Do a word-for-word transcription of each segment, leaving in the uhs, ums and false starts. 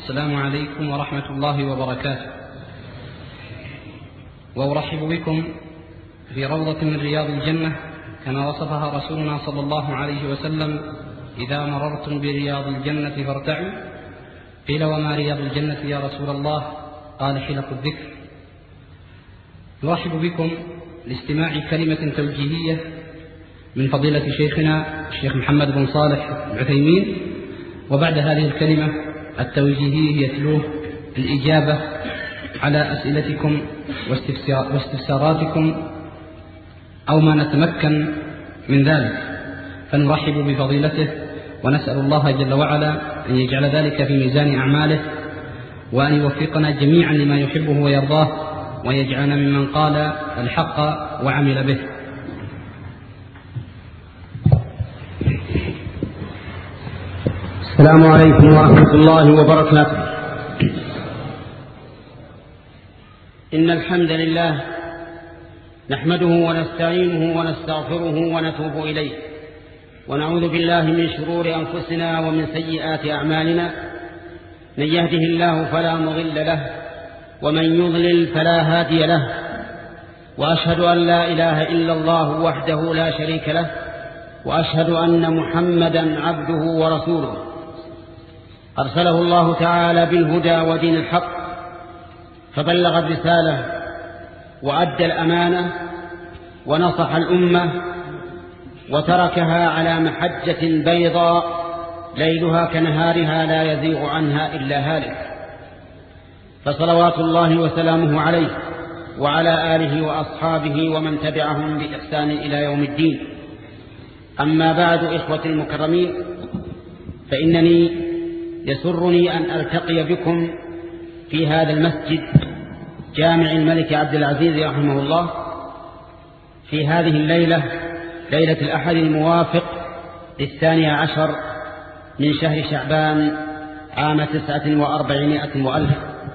السلام عليكم ورحمة الله وبركاته. وأرحب بكم في روضة من رياض الجنة كما وصفها رسولنا صلى الله عليه وسلم: إذا مررتم برياض الجنة فارتعوا. قيل: وما رياض الجنة يا رسول الله؟ قال: حلق الذكر. نرحب بكم لاستماع كلمة توجيهية من فضيلة شيخنا الشيخ محمد بن صالح العثيمين، وبعد هذه الكلمة التوجيهية يتلوه الإجابة على أسئلتكم واستفساراتكم أو ما نتمكن من ذلك، فنرحب بفضيلته ونسأل الله جل وعلا أن يجعل ذلك في ميزان أعماله، وأن يوفقنا جميعا لما يحبه ويرضاه، ويجعلنا ممن قال الحق وعمل به. السلام عليكم ورحمة الله وبركاته. إن الحمد لله نحمده ونستعينه ونستغفره ونتوب إليه، ونعوذ بالله من شرور أنفسنا ومن سيئات أعمالنا. من يهده الله فلا مضل له، ومن يضلل فلا هادي له، وأشهد أن لا إله إلا الله وحده لا شريك له، وأشهد أن محمدا عبده ورسوله أرسله الله تعالى بالهدى ودين الحق، فبلغ الرسالة وأدى الأمانة ونصح الأمة، وتركها على محجة بيضاء ليلها كنهارها لا يزيغ عنها إلا هالك، فصلوات الله وسلامه عليه وعلى آله وأصحابه ومن تبعهم بإحسان إلى يوم الدين. أما بعد، إخوة المكرمين، فإنني يسرني أن ألتقي بكم في هذا المسجد جامع الملك عبد العزيز رحمه الله في هذه الليلة، ليلة الأحد الموافق للثاني عشر من شهر شعبان عام تسعة وأربعمائة وألف،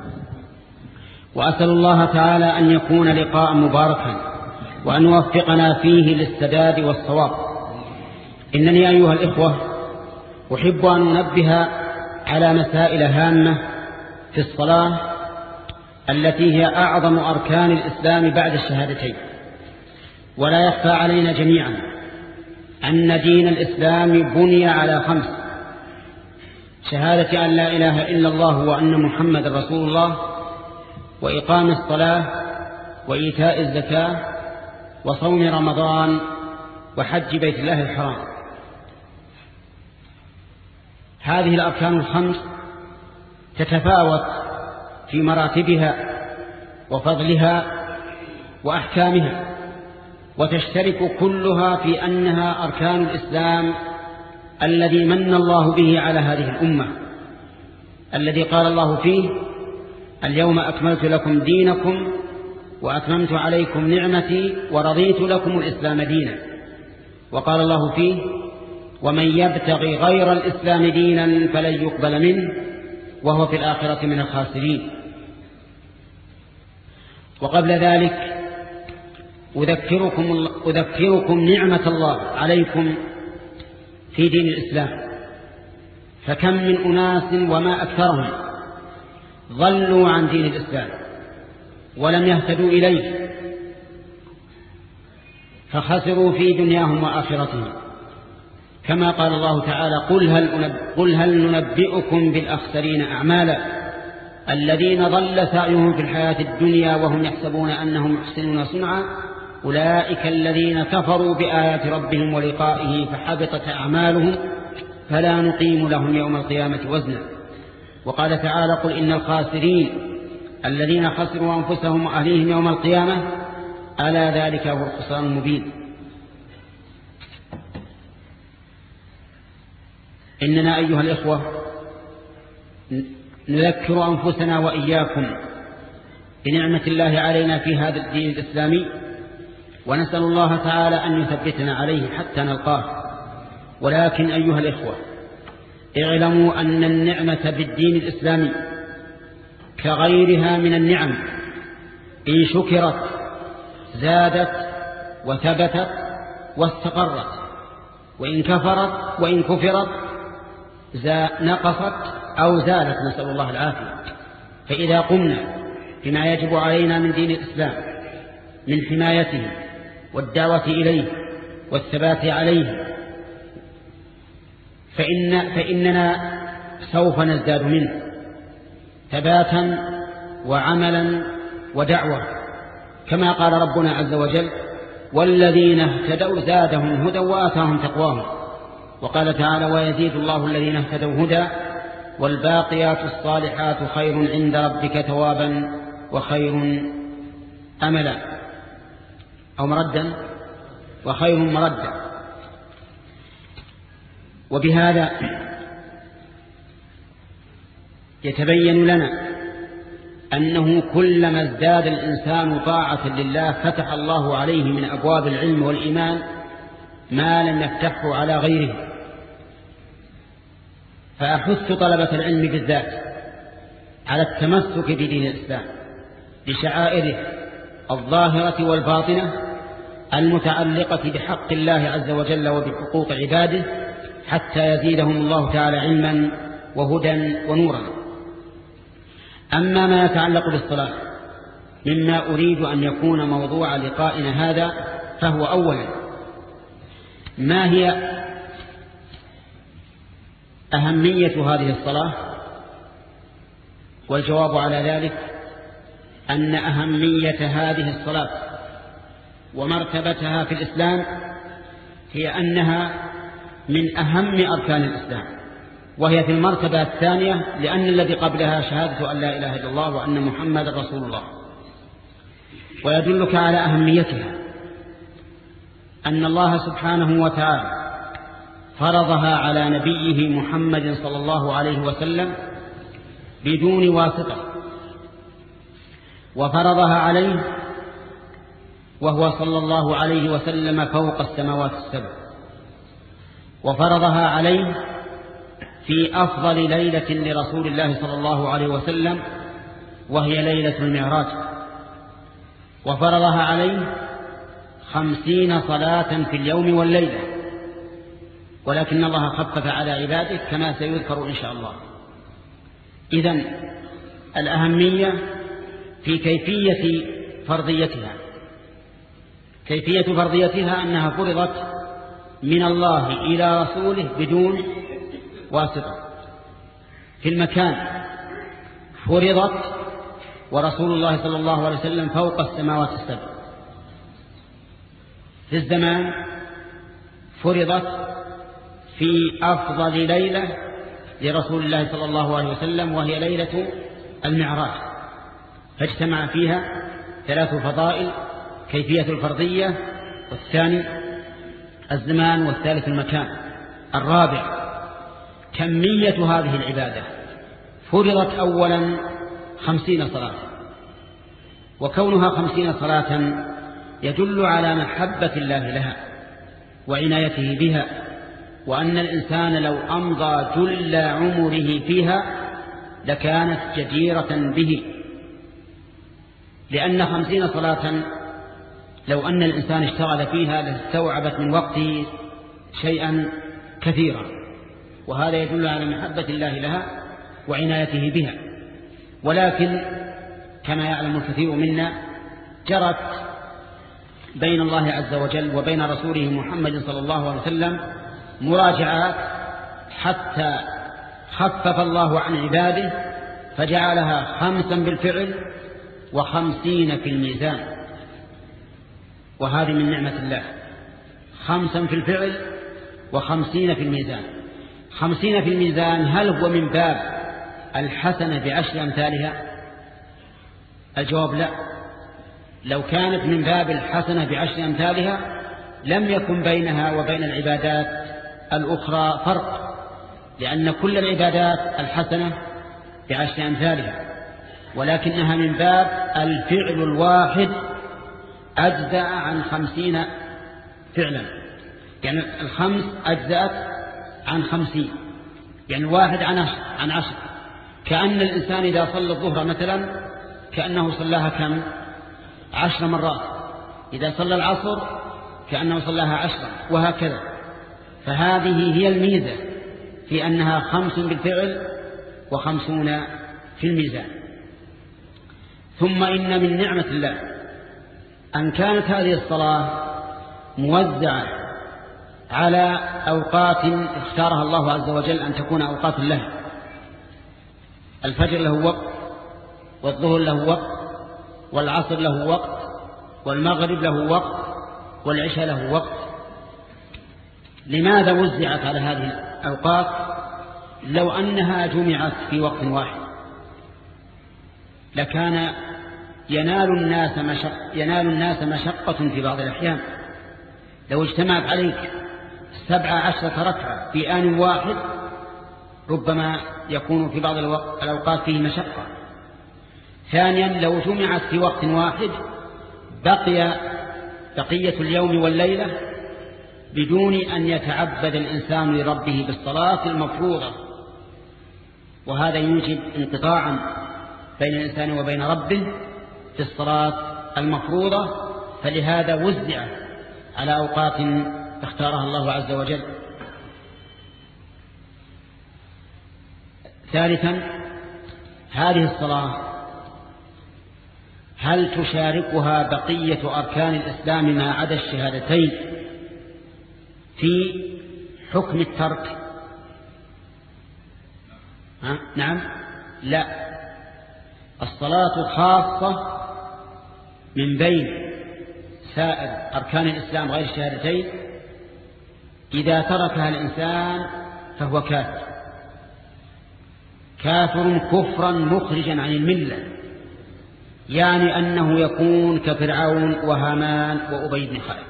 وأسأل الله تعالى أن يكون لقاء مباركا، وأن يوفقنا فيه للسداد والصواب. إنني أيها الإخوة أحب أن أنبه على مسائل هامة في الصلاة التي هي أعظم أركان الإسلام بعد الشهادتين. ولا يخفى علينا جميعا أن دين الإسلام بني على خمس: شهادة أن لا إله إلا الله وأن محمد رسول الله، وإقام الصلاة، وإيتاء الزكاة، وصوم رمضان، وحج بيت الله الحرام. هذه الأركان الخمس تتفاوت في مراتبها وفضلها وأحكامها، وتشترك كلها في أنها أركان الإسلام الذي من الله به على هذه الأمة، الذي قال الله فيه: اليوم أكملت لكم دينكم وأتممت عليكم نعمتي ورضيت لكم الإسلام دينا. وقال الله فيه: ومن يبتغي غير الإسلام دينا فلن يقبل منه وهو في الآخرة من الخاسرين. وقبل ذلك أذكركم, أذكركم نعمة الله عليكم في دين الإسلام، فكم من أناس وما أكثرهم ضلوا عن دين الإسلام ولم يهتدوا إليه، فخسروا في دنياهم وآخرتهم، كما قال الله تعالى: قل هل, أنب... قل هل ننبئكم بالأخسرين أعمالا الذين ضل سعيهم في الحياة الدنيا وهم يحسبون أنهم يحسنون صنعا أولئك الذين كفروا بآيات ربهم ولقائه فحبطت أعمالهم فلا نقيم لهم يوم القيامة وزنا. وقال تعالى: قل إن الخاسرين الذين خسروا أنفسهم وأهليهم يوم القيامة ألا ذلك هو الخسران المبين. إننا أيها الإخوة نذكر أنفسنا وإياكم بنعمة الله علينا في هذا الدين الإسلامي، ونسأل الله تعالى أن يثبتنا عليه حتى نلقاه. ولكن أيها الإخوة، اعلموا أن النعمة بالدين الإسلامي كغيرها من النعم إن شكرت زادت وثبتت واستقرت، وإن كفرت وإن كفرت نقصت أو زالت، نسأل الله العافية. فإذا قمنا بما يجب علينا من دين الإسلام من حمايته والدعوة إليه والثبات عليه فإن فإننا سوف نزداد منه ثباتا وعملا ودعوة، كما قال ربنا عز وجل: والذين اهتدوا زادهم هدى وآتاهم تقواهم. وقال تعالى: ويزيد الله الذين اهتدوا هدى والباقيات الصالحات خير عند ربك ثوابا وخير أملا، أو مردا وخير مردا. وبهذا يتبين لنا أنه كلما ازداد الإنسان طاعة لله فتح الله عليه من أبواب العلم والإيمان ما لم يفتحه على غيره. فأحث طلبة العلم بالذات على التمسك بدين الإسلام بشعائره الظاهرة والباطنة المتعلقة بحق الله عز وجل وبحقوق عباده، حتى يزيدهم الله تعالى علما وهدى ونورا. أما ما يتعلق بالصلاة مما أريد أن يكون موضوع لقائنا هذا، فهو أولا: ما هي أهمية هذه الصلاة؟ والجواب على ذلك أن أهمية هذه الصلاة ومرتبتها في الإسلام هي أنها من أهم أركان الإسلام، وهي في المرتبة الثانية، لأن الذي قبلها شهادة أن لا إله إلا الله وأن محمد رسول الله. ويدلك على أهميتها أن الله سبحانه وتعالى فرضها على نبيه محمد صلى الله عليه وسلم بدون واسطة، وفرضها عليه وهو صلى الله عليه وسلم فوق السماوات السبع، وفرضها عليه في أفضل ليلة لرسول الله صلى الله عليه وسلم وهي ليلة المعراج، وفرضها عليه خمسين صلاة في اليوم والليلة، ولكن الله خفف على عباده كما سيذكر إن شاء الله. إذن الأهمية في كيفية فرضيتها. كيفية فرضيتها أنها فرضت من الله إلى رسوله بدون واسطة. في المكان فرضت ورسول الله صلى الله عليه وسلم فوق السماوات السبع. في الزمان فرضت في أفضل ليلة لرسول الله صلى الله عليه وسلم وهي ليلة المعراج، فاجتمع فيها ثلاث فضائل: كيفية الفرضية، والثاني الزمان، والثالث المكان. الرابع كمية هذه العبادة. فرضت أولا خمسين صلاة، وكونها خمسين صلاة يدل على محبة الله لها وعنايته بها، وأن الإنسان لو أمضى جل عمره فيها لكانت جديرة به، لأن خمسين صلاة لو أن الإنسان اشتغل فيها لاستوعبت من وقته شيئا كثيرا، وهذا يدل على محبة الله لها وعنايته بها. ولكن كما يعلم الكثير منا جرت بين الله عز وجل وبين رسوله محمد صلى الله عليه وسلم مراجعات حتى خفف الله عن عباده فجعلها خمسا بالفعل وخمسين في الميزان، وهذه من نعمة الله. خمسا في الفعل وخمسين في الميزان. خمسين في الميزان هل هو من باب الحسنة بعشر أمثالها؟ الجواب لا. لو كانت من باب الحسنة بعشر أمثالها لم يكن بينها وبين العبادات الأخرى فرق، لأن كل العبادات الحسنة بعشر أمثالها، ولكنها من باب الفعل الواحد أجزأ عن خمسين فعلا، يعني الخمس أجزأت عن خمسين، يعني الواحد عن عشر, عن عشر. كأن الإنسان إذا صلى الظهر مثلا كأنه صلاها كم؟ عشر مرات. إذا صلى العصر كأنه صلاها عشرة، وهكذا. فهذه هي الميزة في أنها خمس بالفعل وخمسون في الميزان. ثم إن من نعمة الله أن كانت هذه الصلاة موزعة على أوقات اختارها الله عز وجل أن تكون أوقات له. الفجر له وقت، والظهر له وقت، والعصر له وقت، والمغرب له وقت، والعشاء له وقت. لماذا وزعت على هذه الأوقات لو أنها جمعت في وقت واحد؟ لكان ينال الناس مشق ينال الناس مشقة في بعض الأحيان. لو اجتمعت عليك سبع عشرة ركعة في آن واحد ربما يكون في بعض الأوقات فيه مشقة. ثانيا لو جمعت في وقت واحد بقي بقية اليوم والليلة بدون أن يتعبد الإنسان لربه بالصلاة المفروضة، وهذا يوجب انقطاعا بين الإنسان وبين ربه في الصلاة المفروضة. فلهذا وزع على أوقات اختارها الله عز وجل. ثالثا هذه الصلاة هل تشاركها بقية أركان الإسلام ما عدا الشهادتين في حكم الترك؟ ها؟ نعم لا. الصلاة خاصة من بين سائر أركان الإسلام غير الشهادتين. إذا تركها الإنسان فهو كافر كافر كفرا مخرجا عن الملة، يعني أنه يكون كفرعون وهامان وأبي بن خلف.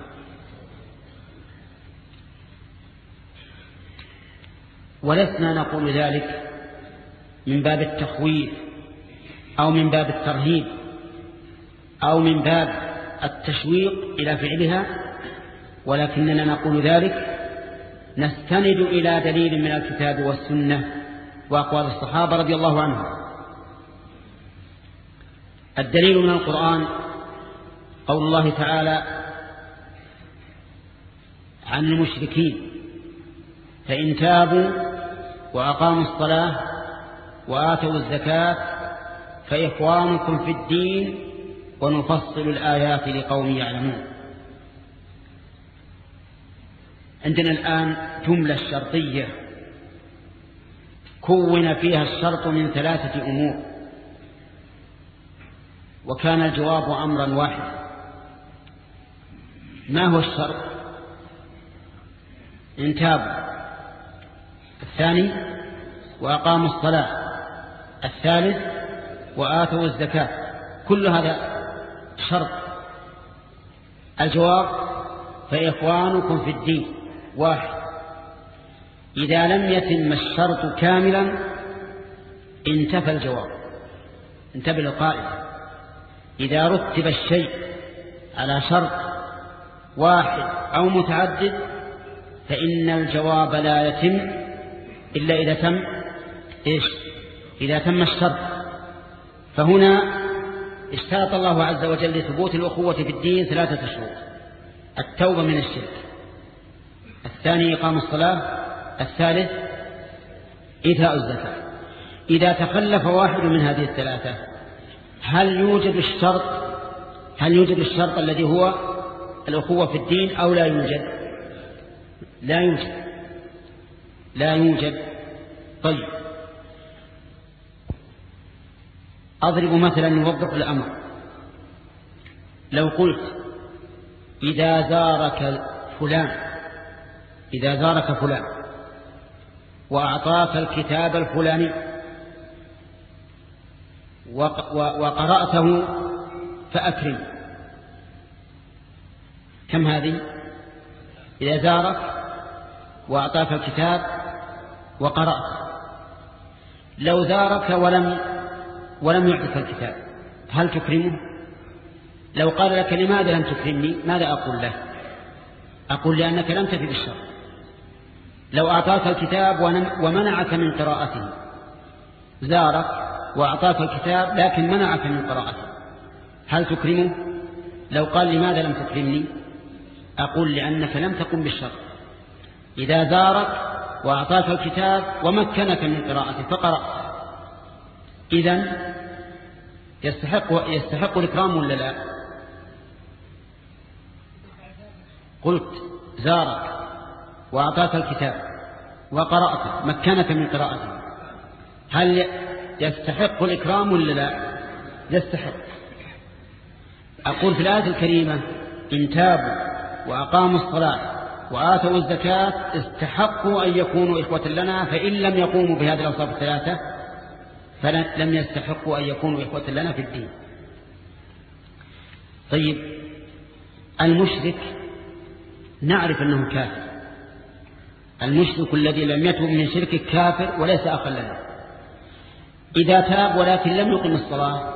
ولسنا نقول ذلك من باب التخويف أو من باب الترهيب أو من باب التشويق إلى فعلها، ولكننا نقول ذلك نستند إلى دليل من الكتاب والسنة وأقوال الصحابة رضي الله عنهم. الدليل من القرآن قول الله تعالى عن المشركين: فإن تابوا وأقاموا الصلاة وآتوا الزكاة فإخوانكم في الدين ونفصل الآيات لقوم يعلمون. عندنا الآن جملة شرطية كون فيها الشرط من ثلاثة أمور، وكان الجواب أمرا واحدا. ما هو الشرط؟ إن تابوا. الثاني وأقاموا الصلاة. الثالث وآتوا الزكاة. كل هذا شرط. الجواب: فإخوانكم في الدين واحد. إذا لم يتم الشرط كاملا انتفى الجواب. انتبه القائل: إذا رتب الشيء على شرط واحد أو متعدد فإن الجواب لا يتم إلا إذا تم إيش؟ إذا تم الشرط. فهنا اشترط الله عز وجل لثبوت الأخوة في الدين ثلاثة شروط: التوبة من الشرك، الثاني إقام الصلاة، الثالث إيتاء الزكاة. إذا تخلف واحد من هذه الثلاثة هل يوجد الشرط هل يوجد الشرط الذي هو الأخوة في الدين أو لا يوجد؟ لا يوجد لا يوجد طيب، أضرب مثلا يوضح الأمر. لو قلت: إذا زارك فلان إذا زارك فلان وأعطاك الكتاب الفلاني وقرأته فأكرم. كم هذه؟ إذا زارك وأعطاك الكتاب وقرأت. لو زارك ولم ولم يعطك الكتاب هل تكرمه؟ لو قال لك: لماذا لم تكرمني؟ ماذا أقول له؟ أقول: لأنك لم تفي بالشر. لو أعطاك الكتاب ومنعك من قراءته، زارك وأعطاك الكتاب لكن منعك من قراءته، هل تكرمه؟ لو قال: لماذا لم تكرمني؟ أقول: لأنك لم تقم بالشر. إذا زارك وأعطاك الكتاب ومكنك من قراءته فقرأت، إذن يستحق, يستحق الإكرام ولا لا؟ قلت زارك وأعطاك الكتاب وقرأته مكنك من قراءته، هل يستحق الإكرام ولا لا؟ يستحق. أقول في الآية الكريمة إن تابوا وأقاموا الصلاة وآتوا الزكاة استحقوا أن يكونوا إخوة لنا، فإن لم يقوموا بهذه الأوصاف الثلاثة فلم يستحقوا أن يكونوا إخوة لنا في الدين. طيب المشرك نعرف أنه كافر، المشرك الذي لم يتب من شرك كافر وليس أخا لنا. إذا تاب ولكن لم يقم الصلاة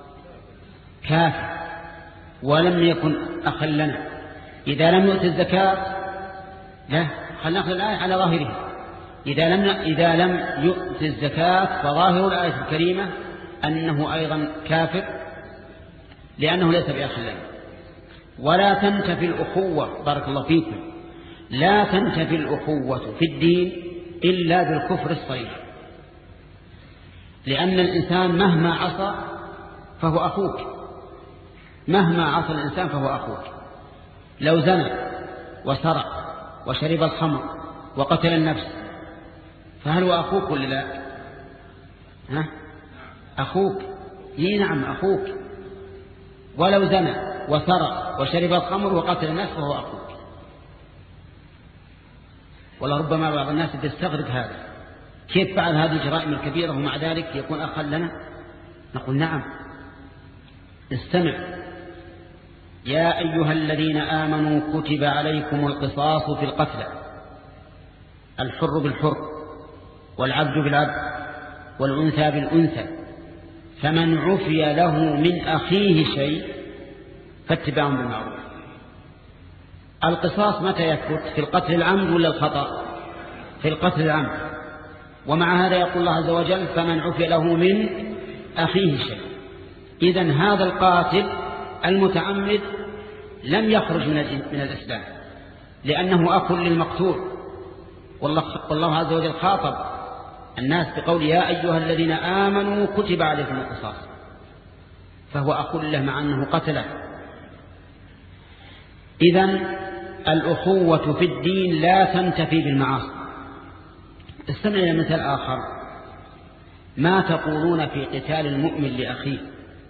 كافر ولم يكن أخا لنا. إذا لم يؤت الزكاة لا، خلنا نأخذ الآية على ظاهرها، إذا لم إذا لم يؤت الزكاة فظاهر الآية الكريمة أنه أيضا كافر لأنه ليس بأخ لنا. ولا تنتفي الأخوة، بارك الله فيكم، لا تنتفي الأخوة في الدين إلا بالكفر الصريح، لأن الإنسان مهما عصى فهو أخوك، مهما عصى الإنسان فهو أخوك. لو زنى وسرق وشرب الخمر وقتل النفس فهل هو أخوك ولا لا؟ ها؟ أخوك، اي نعم أخوك. ولو زنى وسرق وشرب الخمر وقتل النفس فهو أخوك. ولربما بعض الناس يستغرب هذا، كيف فعل هذه الجرائم الكبيرة ومع ذلك يكون أخا لنا؟ نقول نعم، استمع: يا أيها الذين آمنوا كتب عليكم القصاص في القتلى، الحر بالحر والعبد بالعبد والأنثى بالأنثى، فمن عفي له من أخيه شيء فاتباع بالمعروف. القصاص متى يثبت؟ في القتل العمد ولا الخطأ؟ في القتل العمد. ومع هذا يقول الله عز وجل فمن عفي له من أخيه شيء. إذن هذا القاتل المتعمد لم يخرج من الإسلام لأنه أخ للمقتول، والله عز وجل خاطب الناس بقول يا أيها الذين آمنوا كتب عليكم القصاص، فهو أخ له مع أنه قتله. إذن الأخوة في الدين لا تنتفي بالمعاصي. استمع إلى مثال آخر: ما تقولون في قتال المؤمن لأخيه؟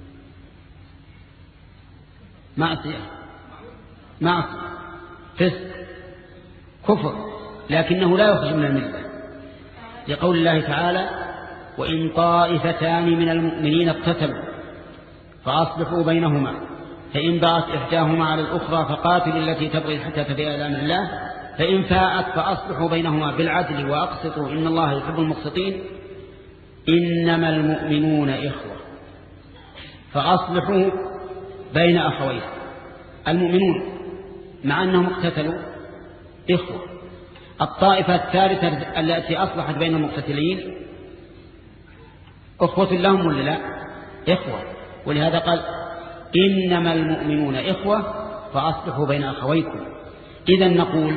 معصية، معصية، فسق، كفر، لكنه لا يخرج من الملة، لقول الله تعالى وإن طائفتان من المؤمنين اقتتلوا فأصلحوا بينهما فإن بغت إحداهما على الأخرى فقاتلوا التي تبغي حتى تفيء إلى أمر الله فإن فاءت فأصلحوا بينهما بالعدل وأقسطوا إن الله يحب المقسطين إنما المؤمنون إخوة فأصلحوا بين أخوين. المؤمنون مع أنهم اقتتلوا إخوة. الطائفة الثالثة التي أصلحت بين المقتتلين أخوة لهم ولا لا؟ إخوة. ولهذا قال إنما المؤمنون إخوة فأصلحوا بين أخويكم. إذن نقول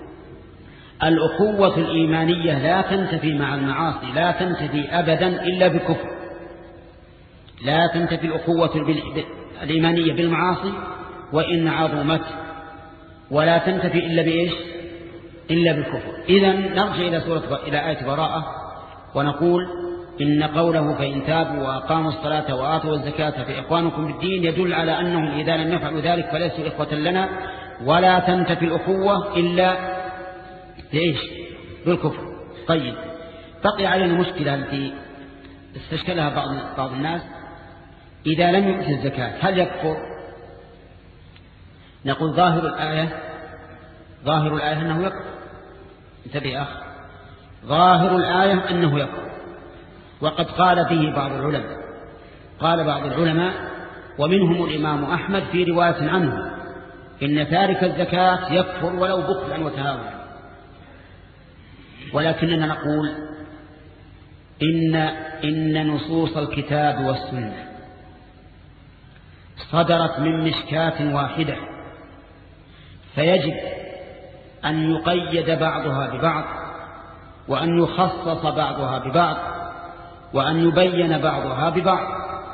الأخوة الإيمانية لا تنتفي مع المعاصي، لا تنتفي أبدا إلا بكفر. لا تنتفي الأخوة الإيمانية بالمعاصي وإن عظمت، ولا تنتفي إلا بإيش؟ إلا بالكفر. إذن نرجع إلى سورة إلى آية براءة ونقول إن قوله فإن تابوا وأقاموا الصلاة وآتوا الزكاة فإخوانكم بالدين يدل على أنهم إذا لم يفعلوا ذلك فليسوا إخوة لنا. ولا تنتفي الأخوة إلا بإيش؟ بالكفر. طيب بقي علينا مشكلة التي استشكلها بعض بعض الناس: إذا لم يؤتي الزكاة هل يكفر؟ نقول ظاهر الآية ظاهر الآية أنه يكفر. انتبه يا أخ، ظاهر الآية أنه يكفر، وقد قال به بعض العلماء. قال بعض العلماء ومنهم الإمام أحمد في رواية عنه إن تارك الزكاة يكفر ولو بخلا وتهاونا. ولكننا نقول إن, إن نصوص الكتاب والسنة صدرت من مشكاة واحدة، فيجب أن يقيد بعضها ببعض وأن يخصص بعضها ببعض وأن يبين بعضها ببعض.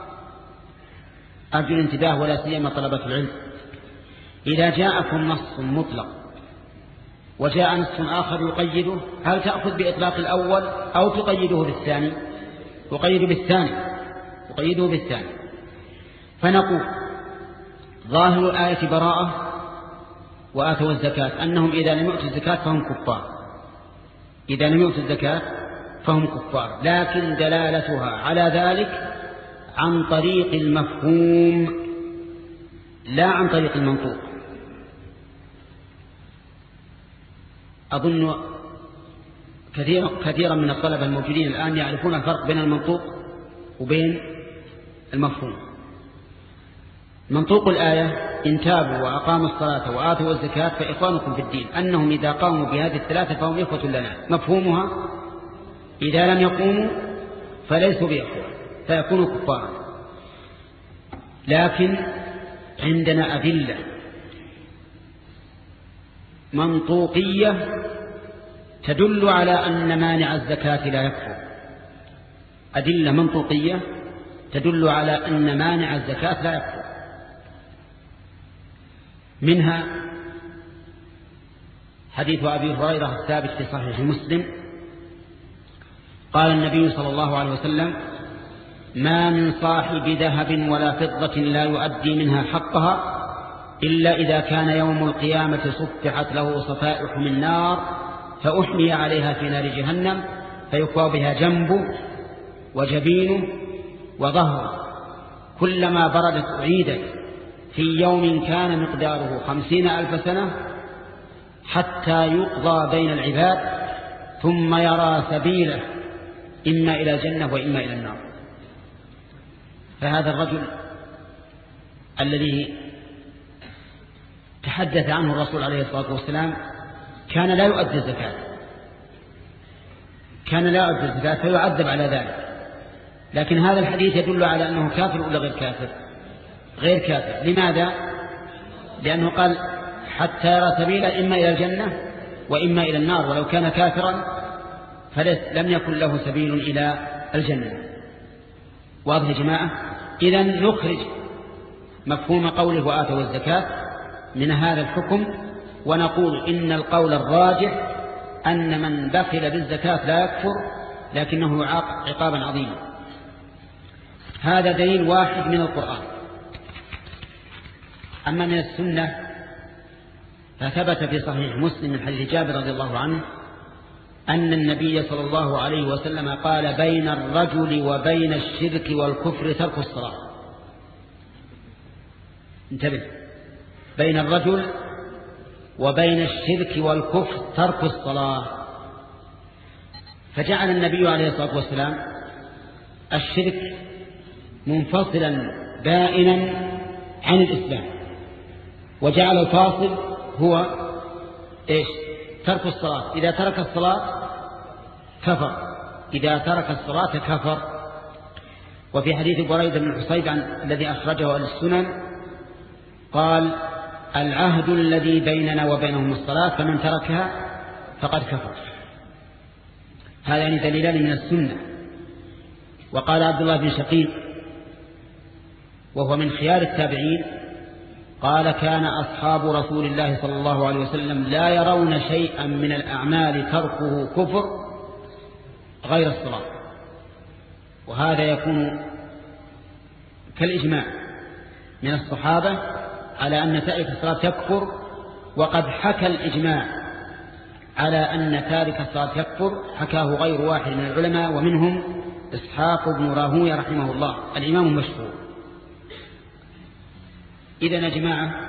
أرجو الانتباه ولا سيما طلبة العلم، إذا جاءكم نص مطلق وجاء نص آخر يقيده، هل تأخذ بإطلاق الأول أو تقيده بالثاني؟ تقيده بالثاني تقيده بالثاني فنقول ظاهر الآية براءة وآتوا الزكاة، أنهم إذا لم يؤتوا الزكاة فهم كفار، إذا لم يؤتوا الزكاة فهم كفار، لكن دلالتها على ذلك عن طريق المفهوم لا عن طريق المنطوق. أظن كثيرا كثيرا من الطلبة الموجودين الآن يعرفون الفرق بين المنطوق وبين المفهوم. منطوق الآية إن تابوا وأقاموا الصلاة وآتوا الزكاة فإخوانكم في الدين، أنهم إذا قاموا بهذه الثلاثة فهم إخوة لنا. مفهومها إذا لم يقوموا فليسوا بإخوة فيكونوا كفارا. لكن عندنا أدلة منطوقية تدل على أن مانع الزكاة لا يكفر، أدلة منطوقية تدل على أن مانع الزكاة لا يكفر. منها حديث أبي هريرة الثابت في صحيح مسلم قال النبي صلى الله عليه وسلم: ما من صاحب ذهب ولا فضة لا يؤدي منها حقها إلا إذا كان يوم القيامة صفحت له صفائح من نار فأحمي عليها في نار جهنم فيكوى بها جنبه وجبينه وظهره، كلما بردت أعيدت في يوم كان مقداره خمسين ألف سنة حتى يقضى بين العباد ثم يرى سبيله إما إلى الجنة وإما إلى النار. فهذا الرجل الذي تحدث عنه الرسول عليه الصلاة والسلام كان لا يؤدي الزكاة كان لا يؤدي الزكاة فيعذب على ذلك، لكن هذا الحديث يدل على أنه كافر ولا غير كافر؟ غير كافر. لماذا؟ لأنه قال حتى يرى سبيلا إما إلى الجنة وإما إلى النار، ولو كان كافرا فلم يكن له سبيل إلى الجنة. واضح يا جماعة؟ إذن نخرج مفهوم قوله وآتوا الزكاة من هذا الحكم ونقول إن القول الراجح أن من بخل بالزكاة لا يكفر لكنه يعاقب عقابا عظيما. هذا دليل واحد من القرآن. أما من السنة فثبت في صحيح مسلم من حديث جابر رضي الله عنه أن النبي صلى الله عليه وسلم قال: بين الرجل وبين الشرك والكفر ترك الصلاة. انتبه، بين الرجل وبين الشرك والكفر ترك الصلاة. فجعل النبي عليه الصلاة والسلام الشرك منفصلا بائنا عن الإسلام، وجعل الفاصل هو إيش؟ ترك الصلاة. إذا ترك الصلاة كفر، إذا ترك الصلاة كفر. وفي حديث بريدة بن الحصيب الذي أخرجه أهل السنن قال: العهد الذي بيننا وبينهم الصلاة فمن تركها فقد كفر. هذا يعني دليلان من السنة. وقال عبد الله بن شقيق وهو من خيار التابعين قال: كان أصحاب رسول الله صلى الله عليه وسلم لا يرون شيئا من الأعمال تركه كفر غير الصلاة. وهذا يكون كالإجماع من الصحابة على أن تارك الصلاة يكفر، وقد حكى الإجماع على أن تارك الصلاة يكفر حكاه غير واحد من العلماء، ومنهم إسحاق بن راهويه رحمه الله الإمام المشهور. إذن يا جماعة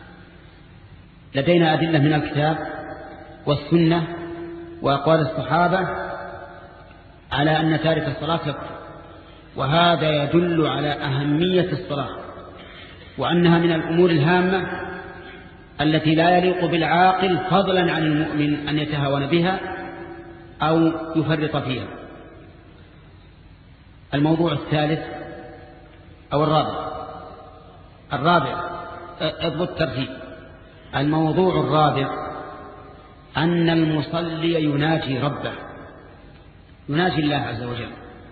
لدينا أدلة من الكتاب والسنة وأقوال الصحابة على أن تارك الصلاة يكفر، وهذا يدل على أهمية الصلاة وأنها من الأمور الهامة التي لا يليق بالعاقل فضلا عن المؤمن أن يتهاون بها أو يفرط فيها. الموضوع الثالث أو الرابع الرابع اضبط الترتيب. الموضوع الرابع أن المصلي يناجي ربه يناجي الله عز وجل،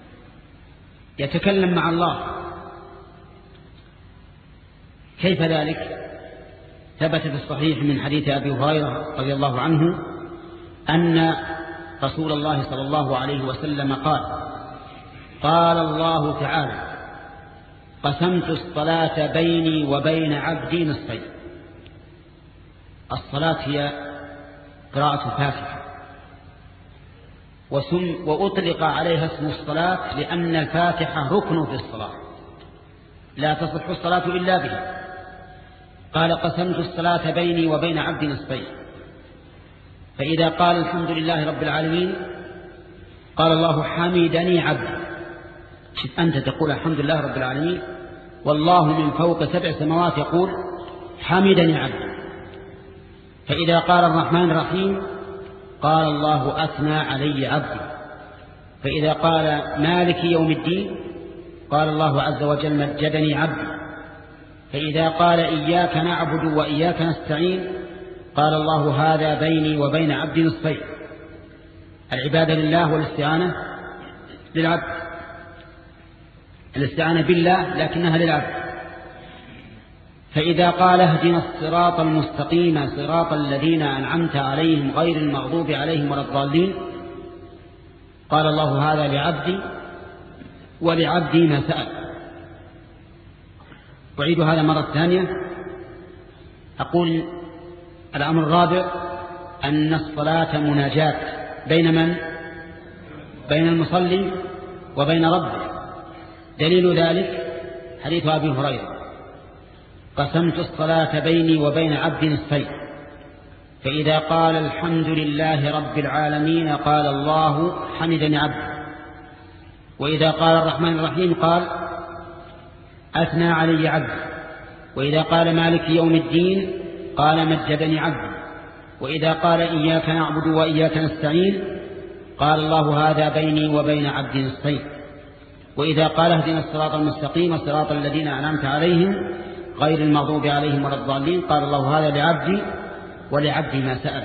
يتكلم مع الله. كيف ذلك؟ ثبت في الصحيح من حديث أبي هريرة رضي الله عنه أن رسول الله صلى الله عليه وسلم قال: قال الله تعالى: قسمت الصلاة بيني وبين عبدي نصفين. الصلاة هي قراءة الفاتحة، وسم وأطلق عليها اسم الصلاة لأن الفاتحة ركن في الصلاة، لا تصح الصلاة إلا بها. قال: قسمت الصلاة بيني وبين عبدي نصفين. فإذا قال الحمد لله رب العالمين قال الله: حمدني عبدي. شف أنت تقول الحمد لله رب العالمين، والله من فوق سبع سماوات يقول: حمدني عبدي. فإذا قال الرحمن الرحيم قال الله: أثنى علي عبدي. فإذا قال مالك يوم الدين قال الله عز وجل: مجدني عبدي. فإذا قال إياك نعبد وإياك نستعين قال الله: هذا بيني وبين عبدي نصفين. العبادة لله والاستعانة للعبد، الاستعانة بالله لكنها للعبد. فإذا قال اهدنا الصراط المستقيم صراط الذين أنعمت عليهم غير المغضوب عليهم ولا الضالين قال الله: هذا لعبدي ولعبدي ما سأل. أعيد هذا مرة ثانية. أقول: الأمر الرابع أن الصلاة مناجاة بين من؟ بين المصلي وبين ربه. دليل ذلك حديث أبي هريرة: قسمت الصلاة بيني وبين عبدي نصفين، فإذا قال الحمد لله رب العالمين قال الله: حمدني عبدي. وإذا قال الرحمن الرحيم قال: أثنى علي عبدي. وإذا قال مالك يوم الدين قال: مجدني عبدي. وإذا قال إياك نعبد وإياك نستعين قال الله: هذا بيني وبين عبدي نصفين. وإذا قال اهدنا الصراط المستقيم صراط الذين أنعمت عليهم غير المغضوب عليهم ولا الضالين قال الله: هذا لعبدي ولعبدي ما سأل.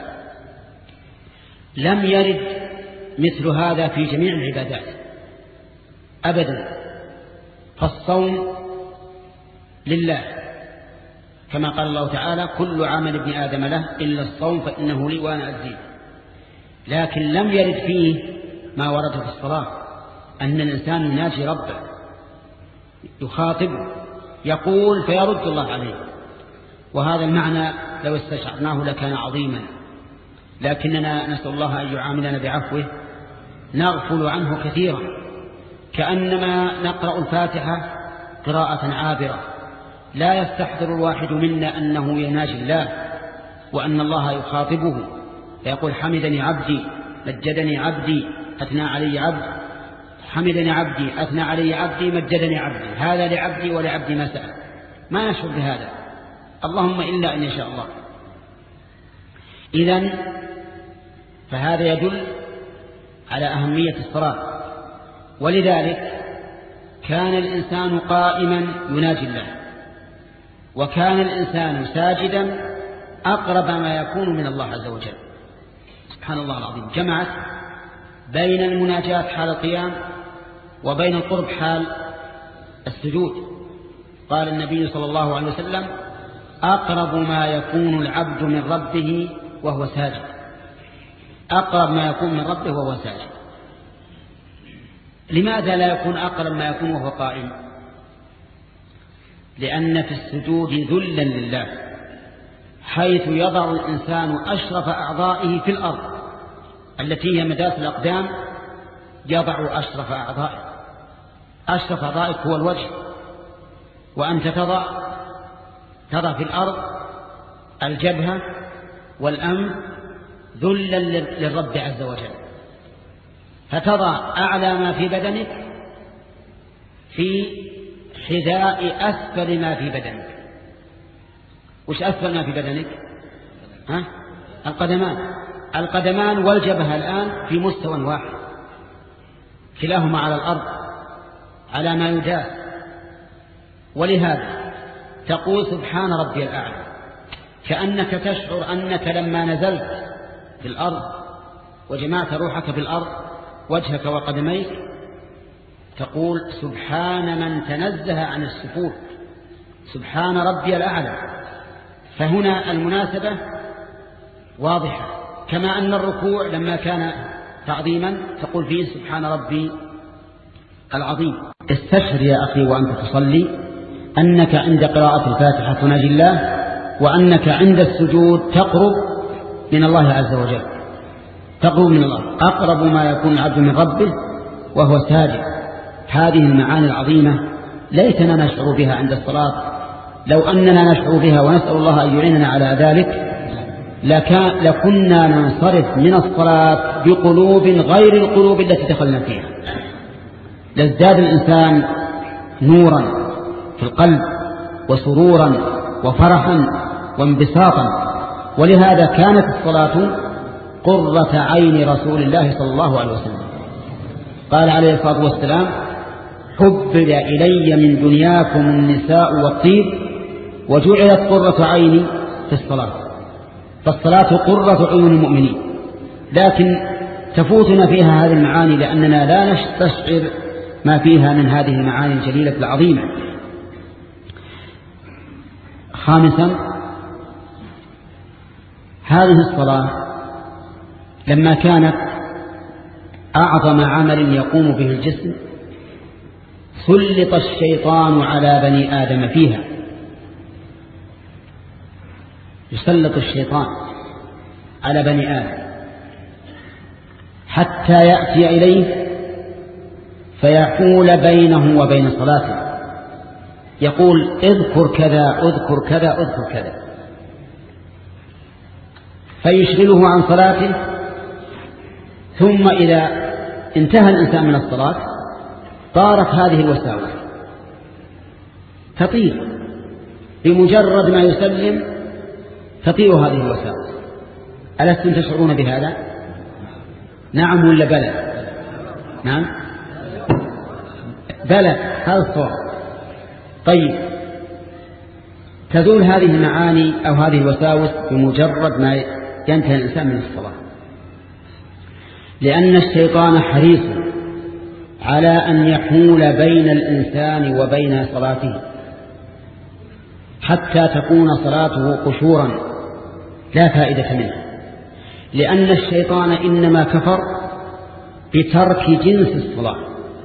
لم يرد مثل هذا في جميع العبادات أبدا. فالصوم لله كما قال الله تعالى: كل عمل ابن آدم له إلا الصوم فإنه لي وأنا أجزيه. لكن لم يرد فيه ما ورد في الصلاة، أن الإنسان يناجي ربه، يخاطبه، يقول فيرد الله عليه. وهذا المعنى لو استشعرناه لكان عظيما، لكننا نسأل الله أن يعاملنا بعفوه نغفل عنه كثيرا، كأنما نقرأ الفاتحة قراءة عابرة، لا يستحضر الواحد منا أنه يناجي الله وأن الله يخاطبه، فيقول: حمدني عبدي، مجدني عبدي، أثنى علي عبدي. حمدني عبدي، أثنى علي عبدي، مجدني عبدي، هذا لعبدي ولعبدي ما سأل. ما نشعر بهذا، اللهم إلا أن يشاء الله. إذن فهذا يدل على أهمية الصلاة. ولذلك كان الإنسان قائما يناجي الله، وكان الإنسان ساجدا أقرب ما يكون من الله عز وجل. سبحان الله العظيم، جمعت بين المناجاة حال القيام وبين القرب حال السجود. قال النبي صلى الله عليه وسلم: أقرب ما يكون العبد من ربه وهو ساجد. أقرب ما يكون من ربه وهو ساجد. لماذا لا يكون أقرب ما يكون وهو قائم؟ لأن في السجود ذلا لله، حيث يضع الإنسان أشرف أعضائه في الأرض التي هي مداس الأقدام، يضع أشرف أعضائه. أشرف أعضائك هو الوجه، وأنت تضع تضع في الأرض الجبهة والأنف ذلا للرب عز وجل، فتضع أعلى ما في بدنك في حذاء أسفل ما في بدنك. وش أسفل ما في بدنك؟ ها؟ القدمان. القدمان والجبهة الآن في مستوى واحد، كلاهما على الأرض على ما يجاز. ولهذا تقول: سبحان ربي الأعلى، كأنك تشعر أنك لما نزلت في الأرض وجمعت روحك في الأرض وجهك وقدميك تقول سبحان من تنزه عن السفول، سبحان ربي الأعلى. فهنا المناسبة واضحة، كما أن الركوع لما كان تعظيما تقول فيه سبحان ربي العظيم. استشعر يا أخي وأنت تصلي أنك عند قراءة الفاتحة تناجي الله، وأنك عند السجود تقرب من الله عز وجل، تقرب من الله، أقرب ما يكون العبد من ربه وهو ساجد. هذه المعاني العظيمة ليتنا نشعر بها عند الصلاة. لو أننا نشعر بها ونسأل الله أن يعيننا على ذلك لكنا ننصرف من الصلاة بقلوب غير القلوب التي دخلنا فيها، لازداد الإنسان نورا في القلب وسرورا وفرحا وانبساطا. ولهذا كانت الصلاة قرة عين رسول الله صلى الله عليه وسلم. قال عليه الصلاة والسلام حبب إلي من دنياكم النساء والطيب وجعلت قرة عيني في الصلاة. فالصلاة قرة عيون المؤمنين، لكن تفوتنا فيها هذه المعاني لأننا لا نستشعر ما فيها من هذه المعاني الجليلة العظيمة. خامسا، هذه الصلاة لما كانت أعظم عمل يقوم به الجسم سلط الشيطان على بني آدم فيها. يسلط الشيطان على بني آدم حتى يأتي إليه فيحول بينه وبين صلاته، يقول اذكر كذا اذكر كذا اذكر كذا، فيشغله عن صلاته. ثم إذا انتهى الإنسان من الصلاة طارت هذه الوساوس، تطير بمجرد ما يسلم، تطير هذه الوساوس. ألستم تشعرون بهذا؟ نعم ولا بلى؟ نعم بلى، هذا الصواب. طيب، تزول هذه المعاني أو هذه الوساوس بمجرد ما ينتهي الإنسان من الصلاة، لأن الشيطان حريص على أن يحول بين الإنسان وبين صلاته حتى تكون صلاته قشورا لا فائدة منه، لأن الشيطان إنما كفر بترك جنس الصلاة.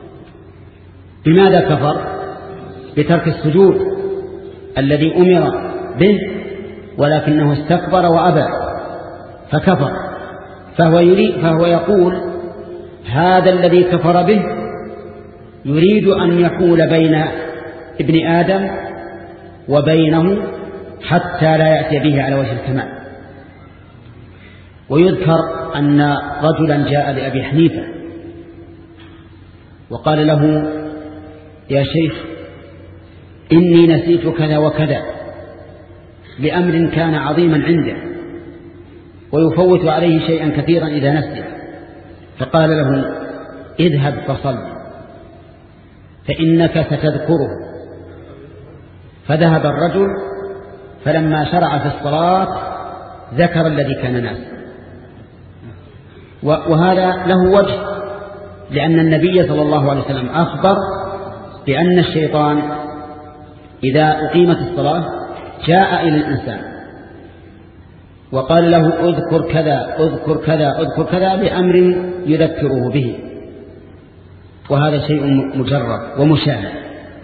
بماذا كفر؟ بترك السجود الذي أمر به، ولكنه استكبر وأبى فكفر. فهو, يريد فهو يقول هذا الذي كفر به يريد أن يحول بين ابن آدم وبينه حتى لا يأتي به على وجه الكمال. ويذكر أن رجلا جاء لأبي حنيفة وقال له يا شيخ إني نسيت كذا وكذا لأمر كان عظيما عنده ويفوت عليه شيئا كثيرا إذا نسيه، فقال له اذهب فصل فإنك ستذكره. فذهب الرجل فلما شرع في الصلاة ذكر الذي كان ناسيا. وهذا له وجه، لأن النبي صلى الله عليه وسلم أخبر بأن الشيطان إذا أقيمت الصلاة جاء إلى الإنسان وقال له اذكر كذا اذكر كذا اذكر كذا بأمر يذكره به، وهذا شيء مجرد ومشاهد.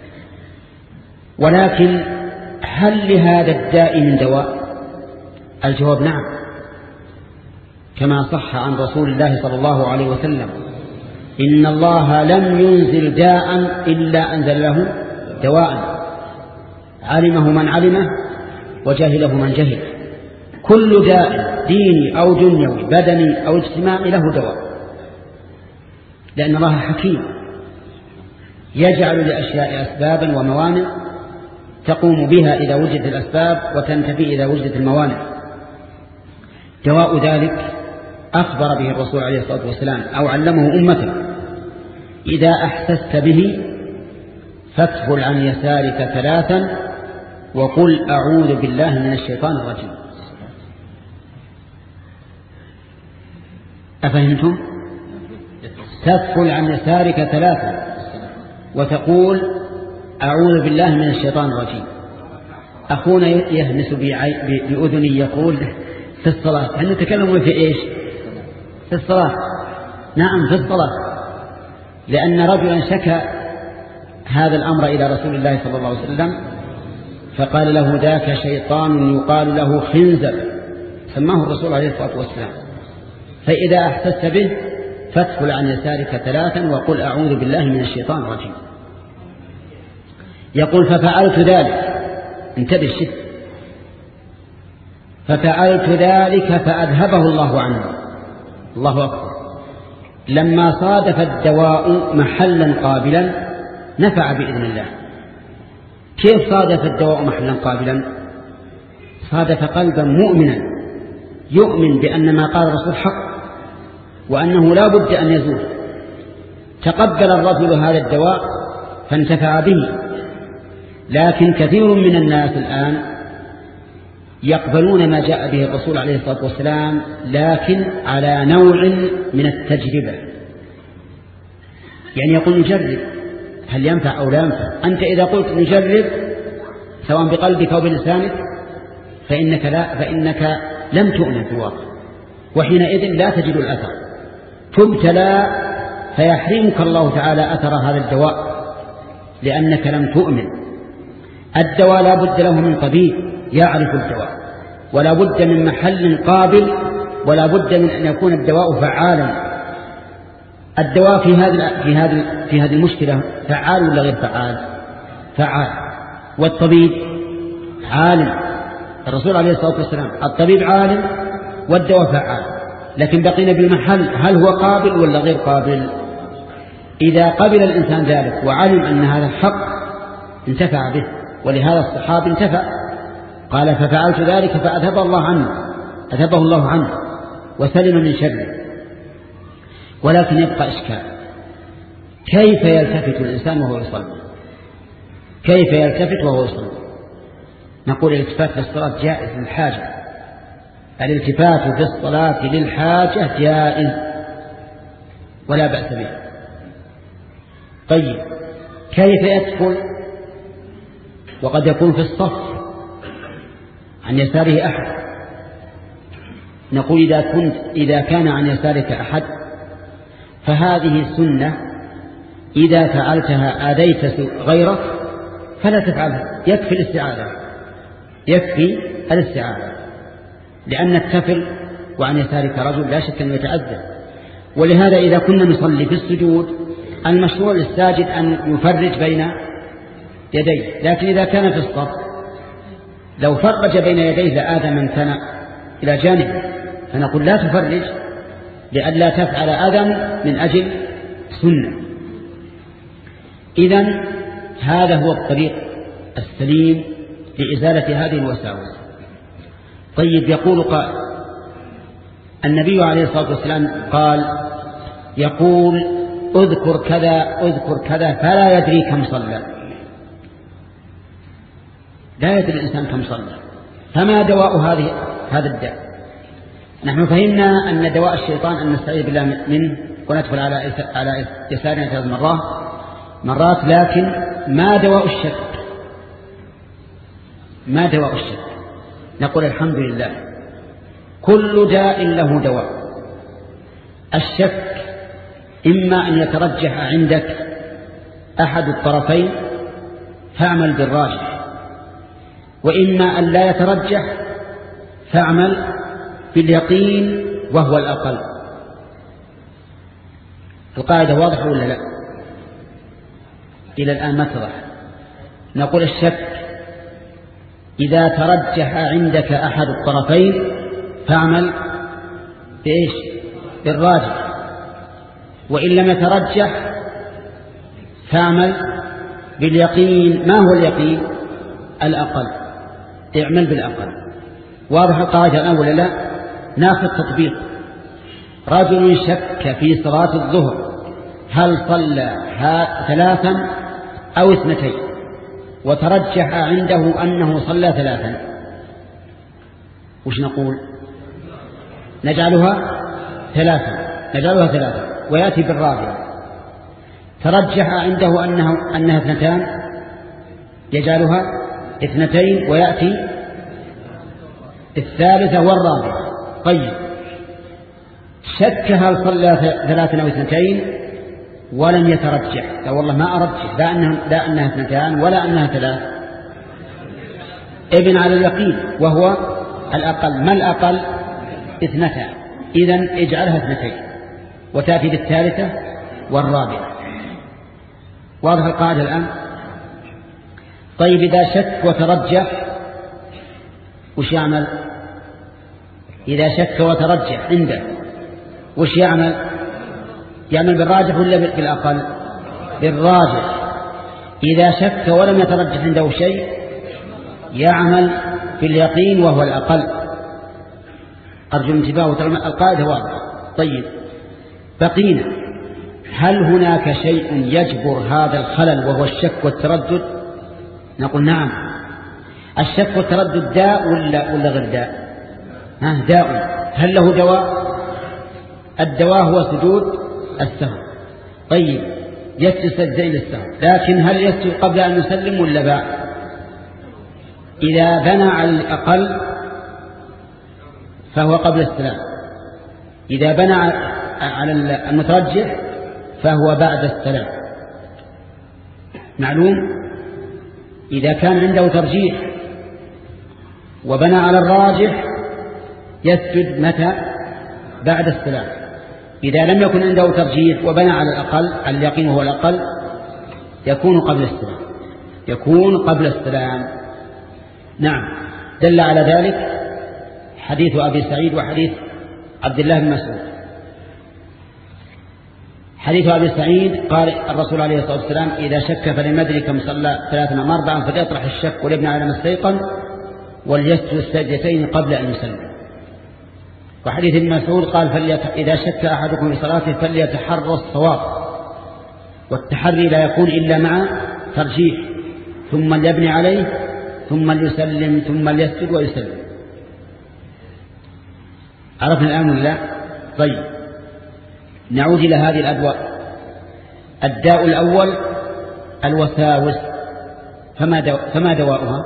ولكن هل لهذا الداء من دواء؟ الجواب نعم، كما صح عن رسول الله صلى الله عليه وسلم إن الله لم ينزل داء إلا أنزل له دواء علمه من علمه وجهله من جهل. كل داء ديني أو دنيوي بدني أو اجتماعي له دواء، لأن الله حكيم يجعل لأشياء أسبابا وموانع تقوم بها إذا وجدت الأسباب وتنتفي إذا وجدت الموانع. دواء ذلك أخبر به الرسول عليه الصلاة والسلام أو علمه أمته إذا أحسست به فاتبل عن يسارك ثلاثا وقل أعوذ بالله من الشيطان الرجيم. أفهمتم؟ تدخل عن يسارك ثلاثا وتقول أعوذ بالله من الشيطان الرجيم. أخونا يهمس بأذني يقول في الصلاة، هل نتكلم في إيش؟ في الصلاة. نعم في الصلاة، لأن رجلا شكى هذا الأمر إلى رسول الله صلى الله عليه وسلم فقال له ذاك شيطان يقال له خنزر، سماه الرسول عليه الصلاة والسلام. فإذا أحسست به فادخل عن يسارك ثلاثا وقل أعوذ بالله من الشيطان الرجيم. يقول ففعلت ذلك، انتبه الشد، ففعلت ذلك فأذهبه الله عنه. الله أكبر. لما صادف الدواء محلا قابلا نفع بإذن الله. كيف صادف الدواء محلا قابلا؟ صادف قلبا مؤمنا يؤمن بأن ما قال الرسول حق وأنه لا بد أن يزول. تقبل الرجل هذا الدواء فانتفع به. لكن كثير من الناس الآن يقبلون ما جاء به الرسول عليه الصلاة والسلام لكن على نوع من التجربة، يعني يقول نجرب هل ينفع أو لا ينفع. أنت إذا قلت نجرب سواء بقلبك أو بلسانك فإنك, لا فإنك لم تؤمن في الواقع، وحينئذ لا تجد الأثر، تبتلى فيحرمك الله تعالى أثر هذا الدواء لأنك لم تؤمن. الدواء لا بد له من طبيب يعرف الدواء، ولا بد من محل قابل، ولا بد من أن يكون الدواء فعالا. الدواء في هذه في هذه في هذه المشكلة فعال ولا غير فعال؟ فعال. والطبيب عالم. الرسول عليه الصلاة والسلام الطبيب عالم والدواء فعال، لكن بقينا بالمحل هل هو قابل ولا غير قابل؟ إذا قبل الإنسان ذلك وعلم أن هذا الحق انتفع به، ولهذا الصحابي انتفع. قال ففعلت ذلك فأذهب الله عنه، أذهبه الله عنه وسلم من شره. ولكن يبقى إشكال، كيف يلتفت الإنسان وهو يصلي؟ كيف يلتفت وهو يصلي؟ نقول الالتفات في الصلاة جائز للحاجة. الالتفات في الصلاة للحاجة جائز ولا بأس به. طيب كيف يدخل وقد يكون في الصف عن يساره أحد؟ نقول إذا, كنت إذا كان عن يسارك أحد فهذه السنة إذا فعلتها آذيت غيرك فلا تفعلها، يكفي الاستعاذة، يكفي الاستعاذة، لأن التفل وعن يسارك رجل لا شك أن يتأذى. ولهذا إذا كنا نصلي في السجود المشروع للساجد أن يفرج بين يديه، لكن إذا كان في الصف لو فرج بين يديه لآذى من كان إلى جانبه، فنقول لا تفرج لئلا تفعل أذى من أجل سنة. إذن هذا هو الطريق السليم لإزالة هذه الوساوس. طيب يقول قال النبي عليه الصلاة والسلام قال يقول اذكر كذا اذكر كذا فلا يدري كم صلى. لا يدري الإنسان كم صلى، فما دواء هذه هذا الداء؟ نحن فهمنا أن دواء الشيطان أن نستعيذ بالله منه وندخل على على يسارنا ثلاث مرات مرات لكن ما دواء الشك؟ ما دواء الشك؟ نقول الحمد لله كل داء له دواء. الشك إما أن يترجح عندك أحد الطرفين فاعمل بالراجح، وإما أن لا يترجح فاعمل باليقين وهو الأقل. القاعدة واضحة ولا لا؟ إلى الآن ما اتضح. نقول الشك إذا ترجح عندك أحد الطرفين فاعمل بإيش؟ بالراجح، وإن لم يترجح فاعمل باليقين. ما هو اليقين؟ الأقل، اعمل بالأقل. واضح القاعدة الآن ولا لا؟ ناخذ تطبيق. رجل شك في صلاة الظهر هل صلى ثلاثا أو اثنتين، وترجح عنده أنه صلى ثلاثا، وش نقول؟ نجعلها ثلاثا نجعلها ثلاثا ويأتي بالرابعة، ترجح عنده أنه أنها اثنتان يجعلها اثنتين ويأتي الثالثة والرابعة. طيب شك هل صلى ثلاثا أو اثنتين ولم يترجح، لا والله ما أرجح، لا أنها, لا أنها اثنتان ولا أنها ثلاث، ابن على اليقين وهو الأقل. ما الأقل؟ اثنتان، إذن اجعلها اثنتين وتأتي بالثالثة والرابعة. واضح القاعدة الآن؟ طيب إذا شك وترجح وش يعمل؟ إذا شك وترجح عنده وش يعمل؟ يعمل بالراجح ولا بالأقل؟ بالراجح. إذا شك ولم يترجح عنده شيء يعمل باليقين وهو الأقل. أرجو الانتباه وترى القاعدة واضحة. طيب بقينا، هل هناك شيء يجبر هذا الخلل وهو الشك والتردد؟ نقول نعم، الشك والتردد داء ولا, ولا غير داء؟ ها داء. هل له دواء؟ الدواء هو سجود السهو. طيب يسجد سجدين للسهو، لكن هل يسجد قبل أن يسلم ولا بعد؟ إذا بنى على الأقل فهو قبل السلام، إذا بنى على المترجح فهو بعد السلام. معلوم؟ إذا كان عنده ترجيح وبنى على الراجح يسجد متى؟ بعد السلام. إذا لم يكن عنده ترجيح وبنى على الأقل، على اليقين وهو الأقل، يكون قبل السلام، يكون قبل السلام. نعم، دل على ذلك حديث أبي سعيد وحديث عبد الله بن مسعود. حديث أبي سعيد قال الرسول عليه الصلاة والسلام: إذا شك فلم يدري كم صلى ثلاثا أم أربعا فليطرح الشك وليبني على ما استيقن وليسجد السجدتين قبل أن يسلم. وحديث ابن مسعود قال: فليت... إذا شك أحدكم في صلاته فليتحرى الصواب، والتحري لا يكون إلا مع ترجيح، ثم ليبني عليه ثم ليسلم ثم ليسجد ويسلم. عرفنا الآن ولا لا؟ طيب نعود إلى هذه الأدواء. الداء الأول الوساوس، فما, دو... فما دواؤها؟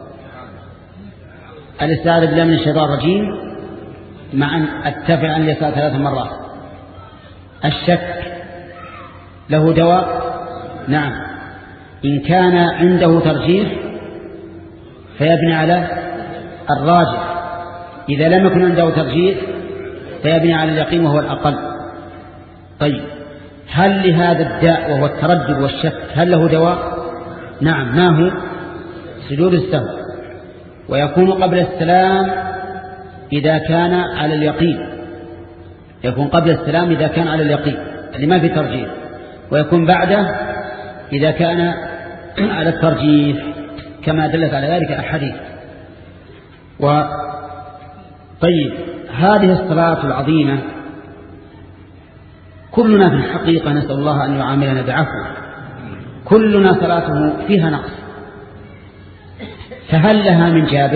الاستعاذة بالله من الشيطان الرجيم مع أن أتفع عن اليسار ثلاث مرات. الشك له دواء؟ نعم، إن كان عنده ترجيح فيبني على الراجح، إذا لم يكن عنده ترجيح فيبني على اليقين وهو الأقل. طيب هل لهذا الداء وهو التردد والشك هل له دواء؟ نعم. ما هو؟ سجود السهو، ويكون قبل السلام إذا كان على اليقين، يكون قبل السلام إذا كان على اليقين اللي ما في ترجيح، ويكون بعده إذا كان على الترجيح كما دلت على ذلك الأحاديث. و طيب هذه الصلاة العظيمة كلنا في الحقيقة نسأل الله أن يعاملنا بعفو، كلنا صلاته فيها نقص، فهل لها من جابر؟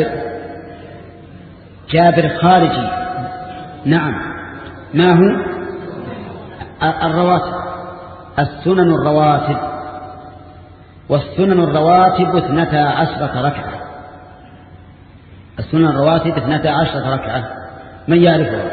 جابر خارجي. نعم. ما هو؟ الرواتب، السنن الرواتب، والسنن الرواتب اثنتا عشرة ركعة. السنن الرواتب اثنتا عشرة ركعة، من يعرفها؟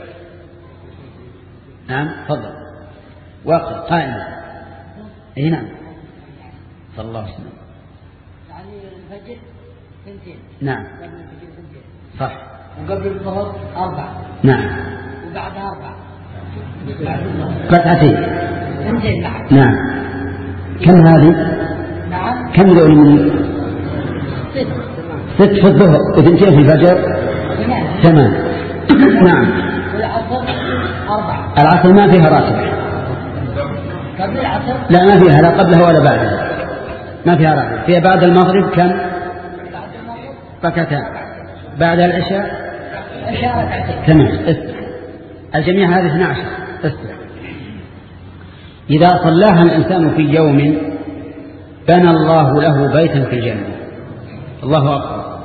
نعم تفضل. واقف قائما. اي نعم. صلى الله عليه وسلم. يعني الفجر ثنتين. نعم صح. وقبل الظهر أربعة. نعم. وبعدها أربعة. ركعتين. ثنتين بعد. نعم. كم هذه؟ نعم. كم ذول من؟ ست. ست في الظهر وثنتين في الفجر. ثمان. نعم. والعصر أربعة. العصر ما فيها راتب. قبل العصر؟ لا ما فيها، لا قبلها ولا بعدها، ما فيها راتب. فيها بعد المغرب كم؟ بعد المغرب ركعتان. بعد العشاء عشاء ركعتين. تمام. الجميع هذه اثنا عشر. إذا صلاها الإنسان في يوم بنى الله له بيتا في الجنة. الله أكبر.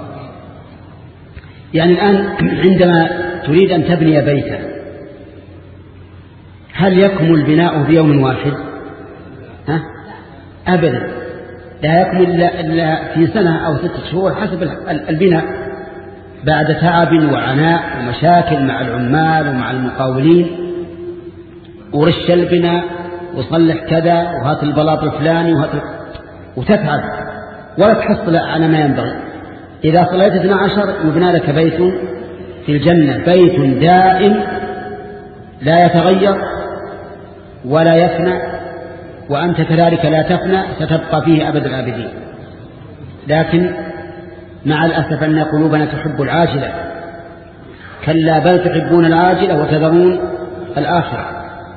يعني الآن عندما تريد أن تبني بيتا هل يكمل بناؤه بيوم واحد؟ ها؟ أبدا، لا يكمل إلا في سنة أو ستة شهور حسب البناء، بعد تعب وعناء ومشاكل مع العمال ومع المقاولين، ورش البناء وصلح كذا وهات البلاط الفلاني وهات وتتعب ولا تحصل على ما ينبغي. إذا صليت اثنا عشر يبنى لك بيت في الجنة، بيت دائم لا يتغير ولا يفنى، وأنت كذلك لا تفنى، ستبقى فيه أبد الآبدين. لكن مع الأسف أن قلوبنا تحب العاجلة، كلا بل تحبون العاجلة وتذرون الآخرة.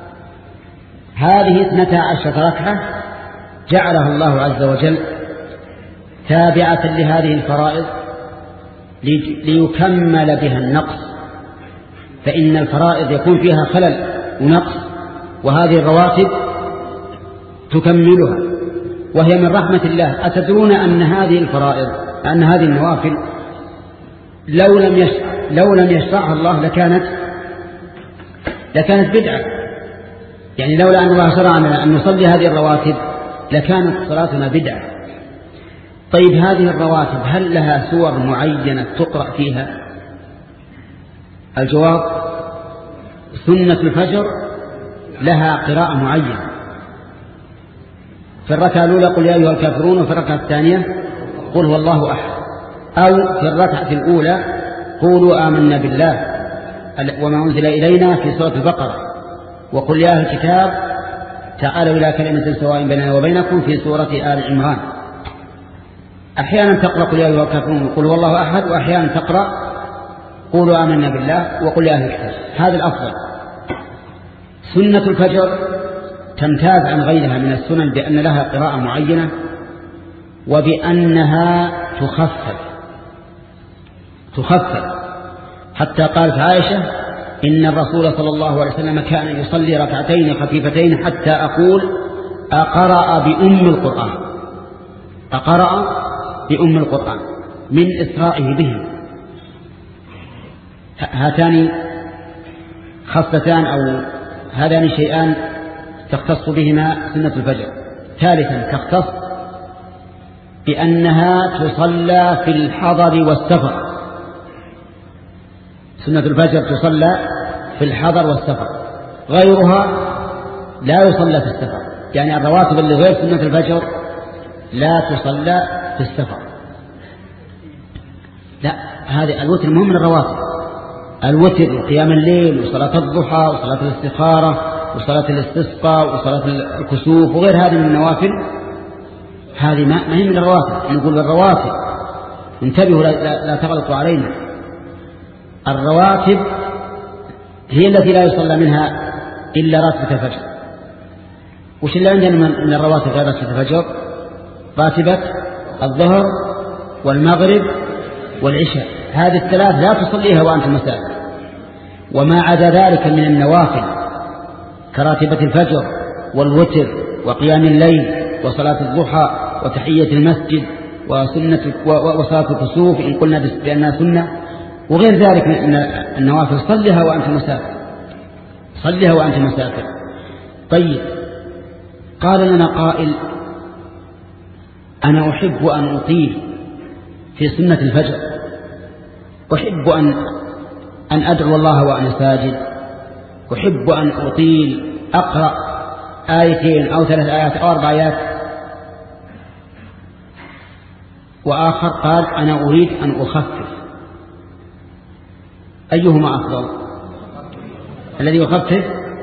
هذه اثنتا عشرة ركعة جعلها الله عز وجل تابعة لهذه الفرائض ليكمل بها النقص، فإن الفرائض يكون فيها خلل ونقص، وهذه الرواتب تكملها، وهي من رحمة الله. أتدرون أن هذه الفرائض أن هذه النوافل لو لم يشرع لو لم يشرعها الله لكانت لكانت بدعة، يعني لولا أن الله شرعنا أن نصلي هذه الرواتب لكانت صلاتنا بدعة. طيب هذه الرواتب هل لها سور معينة تقرأ فيها؟ الجواب: سنة الفجر لها قراءة معينة، في الركعة الأولى قل يا أيها الكافرون، وفي الركعة الثانية قل هو الله أحد، أو في الركعة الأولى قولوا آمنا بالله وما أنزل إلينا في سورة البقرة، وقل يا أهل الكتاب تعالوا إلى كلمة سواء بيننا وبينكم في سورة آل عمران. أحيانا تقرأ قل يا أيها الكافرون وقل هو الله أحد، وأحيانا تقرأ قولوا آمنا بالله وقل يا أهل الكتاب. هذا الأفضل. سنة الفجر تمتاز عن غيرها من السنن بأن لها قراءة معينة، وبأنها تخفف تخفف حتى قالت عائشة: إن الرسول صلى الله عليه وسلم كان يصلي ركعتين خفيفتين حتى أقول أقرأ بأم القرآن أقرأ بأم القرآن من إسرائه به. هاتان خصتان أو هذان شيئان تختص بهما سنة الفجر. ثالثا تختص بأنها تصلى في الحضر والسفر. سنة الفجر تصلى في الحضر والسفر، غيرها لا يصلى في السفر، يعني الرواتب اللي غير سنة الفجر لا تصلى في السفر. لا، هذه الوتر مهم من الرواتب. الوتر وقيام الليل وصلاة الضحى وصلاة الاستخارة وصلاة الاستسقاء وصلاة الكسوف وغير هذه من النوافل، هذه ما هي من الرواتب. نقول الرواتب انتبهوا لا, لا تغلطوا علينا. الرواتب هي التي لا يصلى منها إلا راتبة الفجر. وش اللي عندنا من الرواتب غير راتبة الفجر؟ راتبة الظهر والمغرب والعشاء، هذه الثلاث لا تصليها وأنت مسافر. وما عدا ذلك من النوافل كراتبة الفجر والوتر وقيام الليل وصلاة الضحى وتحية المسجد وسنة وصلاة الكسوف إن قلنا بأنها سنة، وغير ذلك من النوافل صلها وأنت مسافر صلها وأنت مسافر. طيب، قال لنا قائل: أنا أحب أن أطيل في سنة الفجر، أحب أن أن أدعو الله وأنا ساجد، أحب أن أطيل أقرأ آيتين أو ثلاث آيات أو أربع آيات. وآخر قال: أنا أريد أن أخفف. أيهما أفضل؟ الذي يخفف.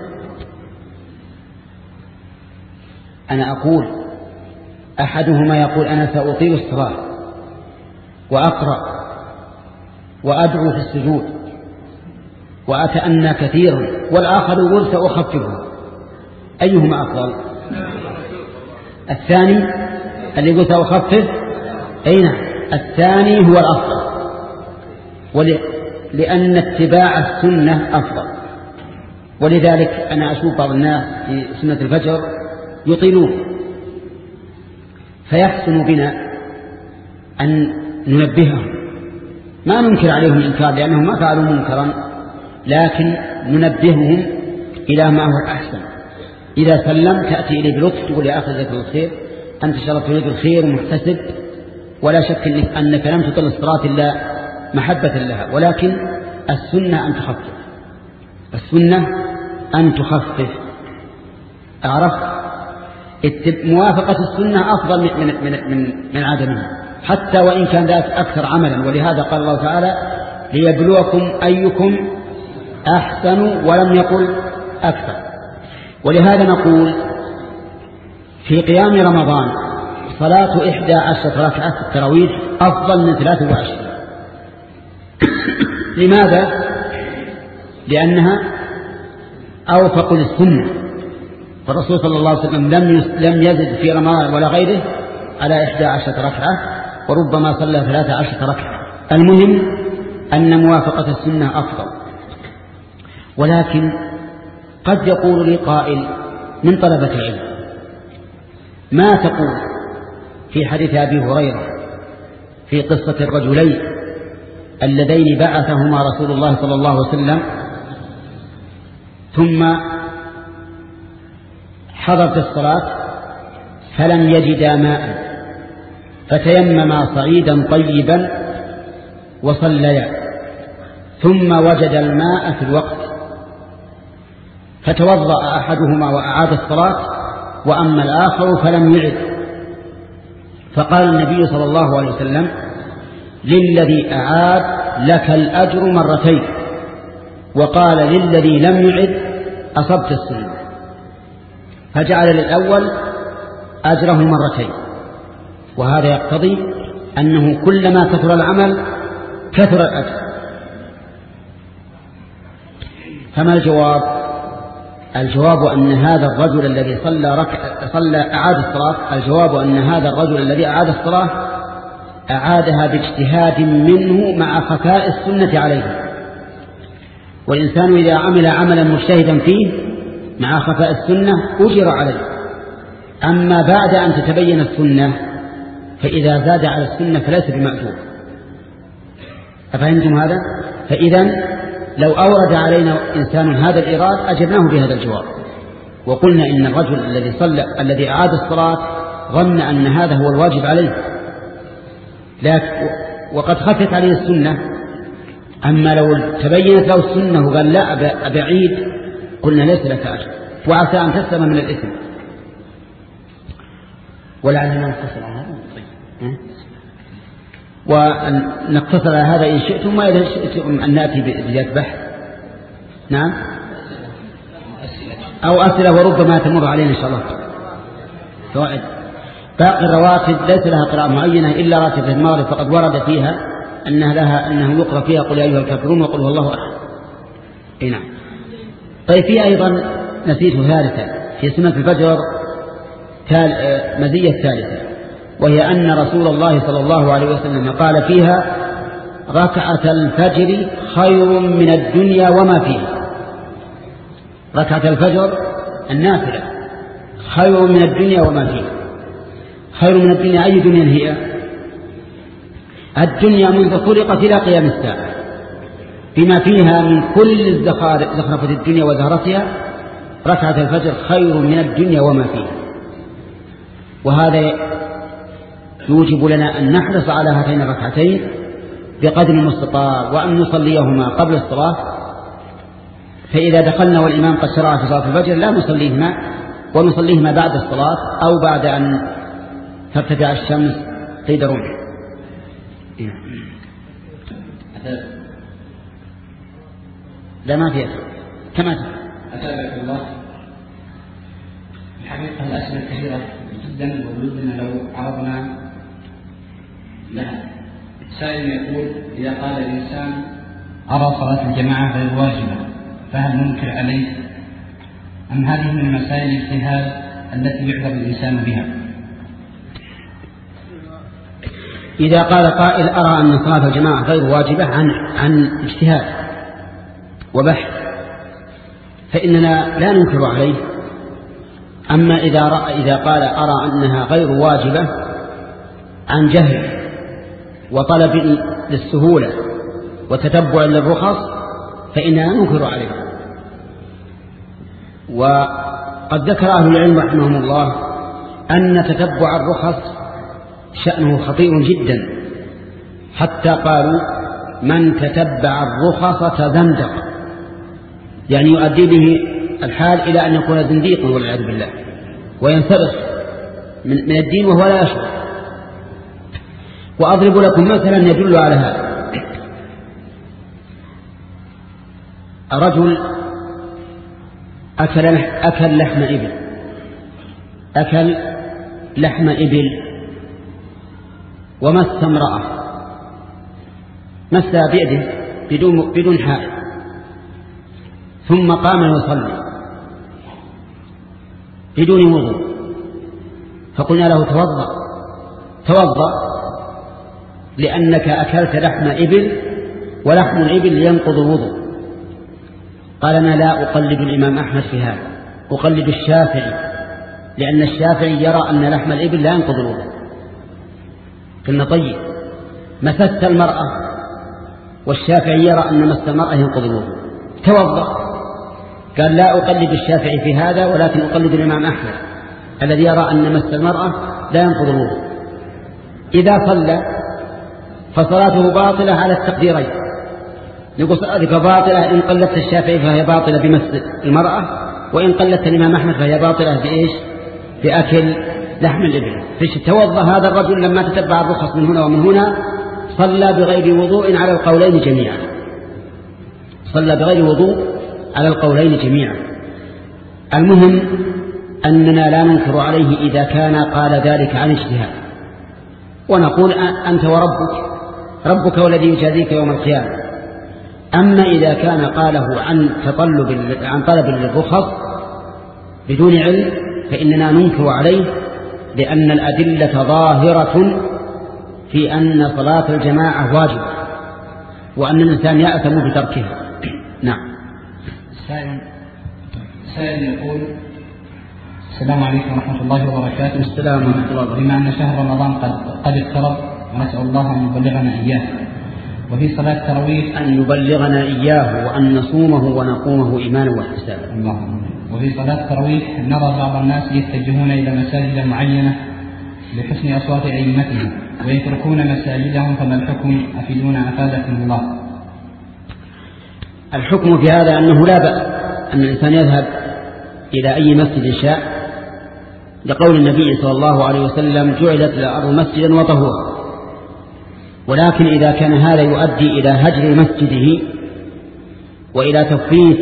أنا أقول أحدهما يقول أنا سأطيل الصلاة وأقرأ وأدعو في السجود وأتأنى كثيرا، والآخر يقول سأخففه. أيهما أفضل؟ الثاني اللي يقول سأخفف. أين الثاني هو الأفضل، لأن اتباع السنة أفضل. ولذلك أنا أشوف بعض الناس في سنة الفجر يطيلون، فيحسن بنا أن ننبههم. ما ننكر عليهم الإنكار لأنهم ما فعلوا منكرا، لكن ننبههم إلى ما هو أحسن. إذا سلم تأتي إليه بلطف تقول يا أخي جزاك الله خير، أنت شرفت تريد الخير ومحتسب، ولا شك إنك, أنك لم تطل الصلاة إلا محبة لها، ولكن السنة أن تخفف، السنة أن تخفف. أعرف موافقة السنة أفضل من, من, من, من عدمها، حتى وإن كان ذات أكثر عملا. ولهذا قال الله تعالى ليبلوكم أيكم أحسن، ولم يقل أكثر. ولهذا نقول في قيام رمضان صلاة إحدى عشرة ركعة في التراويح أفضل من ثلاثة وعشرين. لماذا؟ لأنها أوفق للسنة، فالرسول صلى الله عليه وسلم لم يزد في رمضان ولا غيره على إحدى عشرة ركعة، وربما صلى ثلاثة عشرة ركعة. المهم أن موافقة السنة أفضل. ولكن قد يقول لي قائل من طلبة العلم: ما تقول في حديث أبي هريرة في قصة الرجلين اللذين بعثهما رسول الله صلى الله عليه وسلم ثم حضرت الصلاة فلم يجدا ماء فتيمما صعيدا طيبا وصليا، ثم وجد الماء في الوقت فتوضأ أحدهما وأعاد الصلاة، وأما الآخر فلم يعد. فقال النبي صلى الله عليه وسلم: للذي أعاد لك الأجر مرتين، وقال للذي لم يعد أصبت السنة، فجعل للأول أجره مرتين. وهذا يقتضي أنه كلما كثر العمل كثر الأجر. فما الجواب؟ الجواب أن هذا الرجل الذي صلى ركعة صلى أعاد الصلاة الجواب أن هذا الرجل الذي أعاد الصلاة أعادها باجتهاد منه مع خفاء السنة عليه. والإنسان إذا عمل عملا مجتهدا فيه مع خفاء السنة أجر عليه. أما بعد أن تتبين السنة فإذا زاد على السنة فليس بمأجور. أفهمتم هذا؟ فإذا لو أورد علينا إنسان هذا الإيراد أجبناه بهذا الجواب، وقلنا إن الرجل الذي صلى الذي أعاد الصلاة ظن أن هذا هو الواجب عليه، لكن وقد خفت عليه السنة. أما لو تبينت له السنة وقال لا أبعيد قلنا ليس لك أجر، وعسى أن تسلم من الإثم. ولعلنا نقتصر على هذا ونقتصر على هذا إن شئتم، وإذا شئتم أن نأتي بزيادة بحث. نعم، أو أسئلة وربما تمر علينا إن شاء الله فوائد. باقي الرواتب ليس لها قراءة معينة إلا راتبة المغرب، فقد ورد فيها أنها لها أنه يقرأ فيها قل يا أيها الكافرون وقل هو الله أحد. أي نعم. طيب في أيضا نسيت ثالثة في سنة الفجر مزية ثالثة، وهي أن رسول الله صلى الله عليه وسلم قال فيها: ركعة الفجر خير من الدنيا وما فيها. ركعة الفجر النافلة خير من الدنيا وما فيها. خير من الدنيا أي دنيا هي؟ الدنيا منذ خلقت إلى قيام الساعة بما فيها من كل زخرفة الدنيا وزهرتها. ركعة الفجر خير من الدنيا وما فيها. وهذا يوجب لنا أن نحرص على هاتين الركعتين بقدر المستطاع، وأن نصليهما قبل الصلاة. فإذا دخلنا والإمام قد شرع في صلاة الفجر لا نصليهما، ونصليهما بعد الصلاة أو بعد أن ترتفع الشمس قيد رمح. لا ما فيها كما أسألك الله. الحقيقة الأسئلة كثيرة جدا، وودنا لو عرضنا لها. سائل يقول: إذا قال الإنسان أرى صلاة الجماعة غير واجبة فهل ننكر عليه، أم هذه من مسائل الاجتهاد التي يعذر الإنسان بها؟ إذا قال قائل أرى أن صلاة الجماعة غير واجبة عن عن اجتهاد وبحث فإننا لا ننكر عليه. أما إذا رأى إذا قال أرى أنها غير واجبة عن جهل وطلب للسهولة وتتبع للرخص فإننا ننكر عليه. وقد ذكر أهل العلم رحمهم الله أن تتبع الرخص شأنه خطير جدا، حتى قالوا من تتبع الرخص تزندق، يعني يؤدي به الحال إلى أن يكون زنديقا والعياذ بالله وينسلخ من الدين وهو لا يشعر. وأضرب لكم مثلا يدل على هذا. رجل أكل, أكل لحم إبل أكل لحم إبل ومس امرأة، مس بيده بدون, بدون حائل، ثم قام يصلي بدون وضوء، فقلنا له توضأ توضأ لأنك أكلت لحم إبل ولحم الإبل ينقض الوضوء. قال أنا لا أقلد الإمام أحمد في هذا، أقلد الشافعي، لأن الشافعي يرى أن لحم الإبل لا ينقض الوضوء. قلنا طيب، مسست المرأة والشافعي يرى أن مس المرأة ينقض الوضوء، توضأ. قال لا أقلد الشافعي في هذا، ولكن أقلد الإمام أحمد الذي يرى أن مس المرأة لا ينقض الوضوء. إذا صلى فصلاته باطلة على التقديرين. نقول صلاتك باطلة إن قلدت الشافعي فهي باطلة بمس المرأة، وإن قلدت الإمام أحمد فهي باطلة بإيش؟ بأكل لحم الإبل. فيش توضأ هذا الرجل لما تتبع الرخص من هنا ومن هنا، صلى بغير وضوء على القولين جميعا، صلى بغير وضوء على القولين جميعا. المهم أننا لا ننكر عليه إذا كان قال ذلك عن اجتهاد، ونقول أنت وربك، ربك والذي يجازيك يوم القيامة. أما إذا كان قاله عن تطلب عن طلب للرخص بدون علم فإننا ننكر عليه، لأن الأدلة ظاهرة في أن صلاة الجماعة واجبة، وأن الإنسان يأثم بتركها. نعم. سائل سائل يقول: السلام عليكم ورحمة الله وبركاته. السلام ورحمة الله وبركاته. بما أن شهر رمضان قد قد اقترب، ونسأل الله أن يبلغنا إياه، وفي صلاة التراويح أن يبلغنا إياه وأن نصومه ونقومه إيمانا واحتسابا. اللهم. وفي صلاة التراويح نرى بعض الناس يتجهون إلى مساجد معينة لحسن أصوات أئمتهم ويتركون مساجدهم، فما الحكم؟ أفيدونا أفادكم الله. الحكم في هذا أنه لا بأس أن الإنسان يذهب إلى أي مسجد شاء، لقول النبي صلى الله عليه وسلم: جعلت الأرض مسجدا وطهورا. ولكن إذا كان هذا يؤدي إلى هجر مسجده وإلى تفويت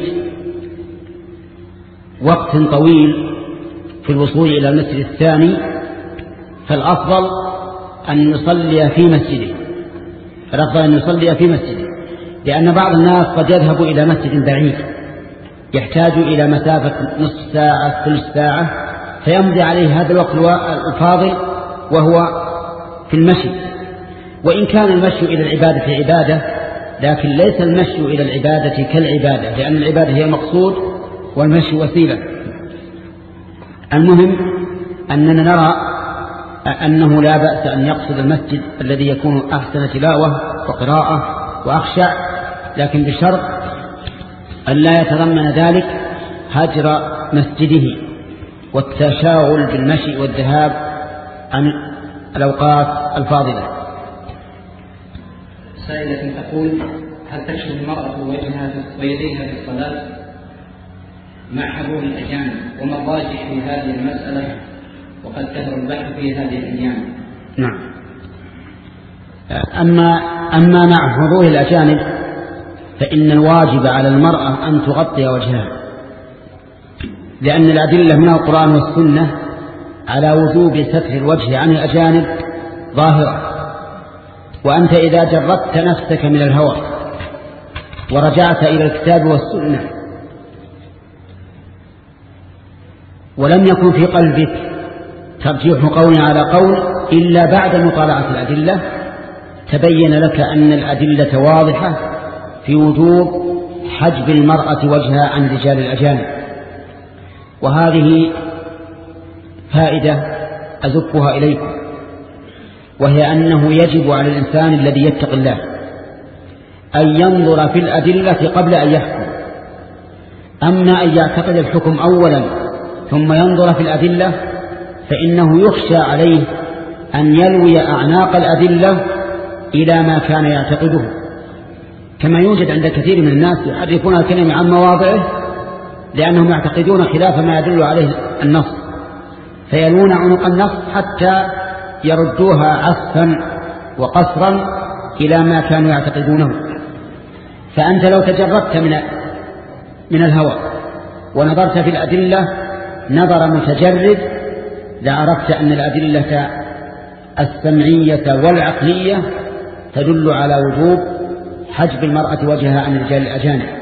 وقت طويل في الوصول إلى المسجد الثاني، فالأفضل أن نصلي في مسجده الأفضل أن نصلي في مسجده لأن بعض الناس قد يذهب إلى مسجد بعيد يحتاج إلى مسافة نصف ساعة ثلث ساعة، فيمضي عليه هذا الوقت الفاضل وهو في المشي. وإن كان المشي إلى العبادة عبادة، لكن ليس المشي إلى العبادة كالعبادة، لأن العبادة هي المقصود والمشي وسيلة. المهم أننا نرى أنه لا بأس أن يقصد المسجد الذي يكون أحسن تلاوة وقراءة وأخشع، لكن بشرط أن لا يتضمن ذلك هجر مسجده والتشاغل بالمشي والذهاب عن الأوقات الفاضلة. سائلة تقول: هل تكشف المرأة وجهها ويديها في الصلاة مع حضور الأجانب؟ وما الراجح في هذه المسألة؟ وقد كثر البحث في هذه الأيام. نعم. أما, أما مع حضور الأجانب فإن الواجب على المرأة أن تغطي وجهها، لأن الأدلة من القرآن والسنة على وجوب ستر الوجه عن الأجانب ظاهرة. وأنت إذا جردت نفسك من الهوى ورجعت إلى الكتاب والسنة ولم يكن في قلبك ترجيح قول على قول إلا بعد مطالعة الأدلة، تبين لك أن الأدلة واضحة في وجوب حجب المرأة وجهها عن رجال الأجانب. وهذه فائدة أزفها إليكم، وهي أنه يجب على الإنسان الذي يتقي الله أن ينظر في الأدلة قبل أن يحكم. أما أن يعتقد الحكم أولا ثم ينظر في الأدلة فإنه يخشى عليه أن يلوي أعناق الأدلة إلى ما كان يعتقده، كما يوجد عند كثير من الناس يحرفون الكلمة عن مواضعه لأنهم يعتقدون خلاف ما يدل عليه النص، فيلون عنق النص حتى يردوها عسفا وقصرا إلى ما كانوا يعتقدونه. فأنت لو تجردت من من الهوى ونظرت في الأدلة نظر متجرد لعرفت أن الأدلة السمعية والعقلية تدل على وجوب حجب المرأة وجهها عن الرجال الأجانب.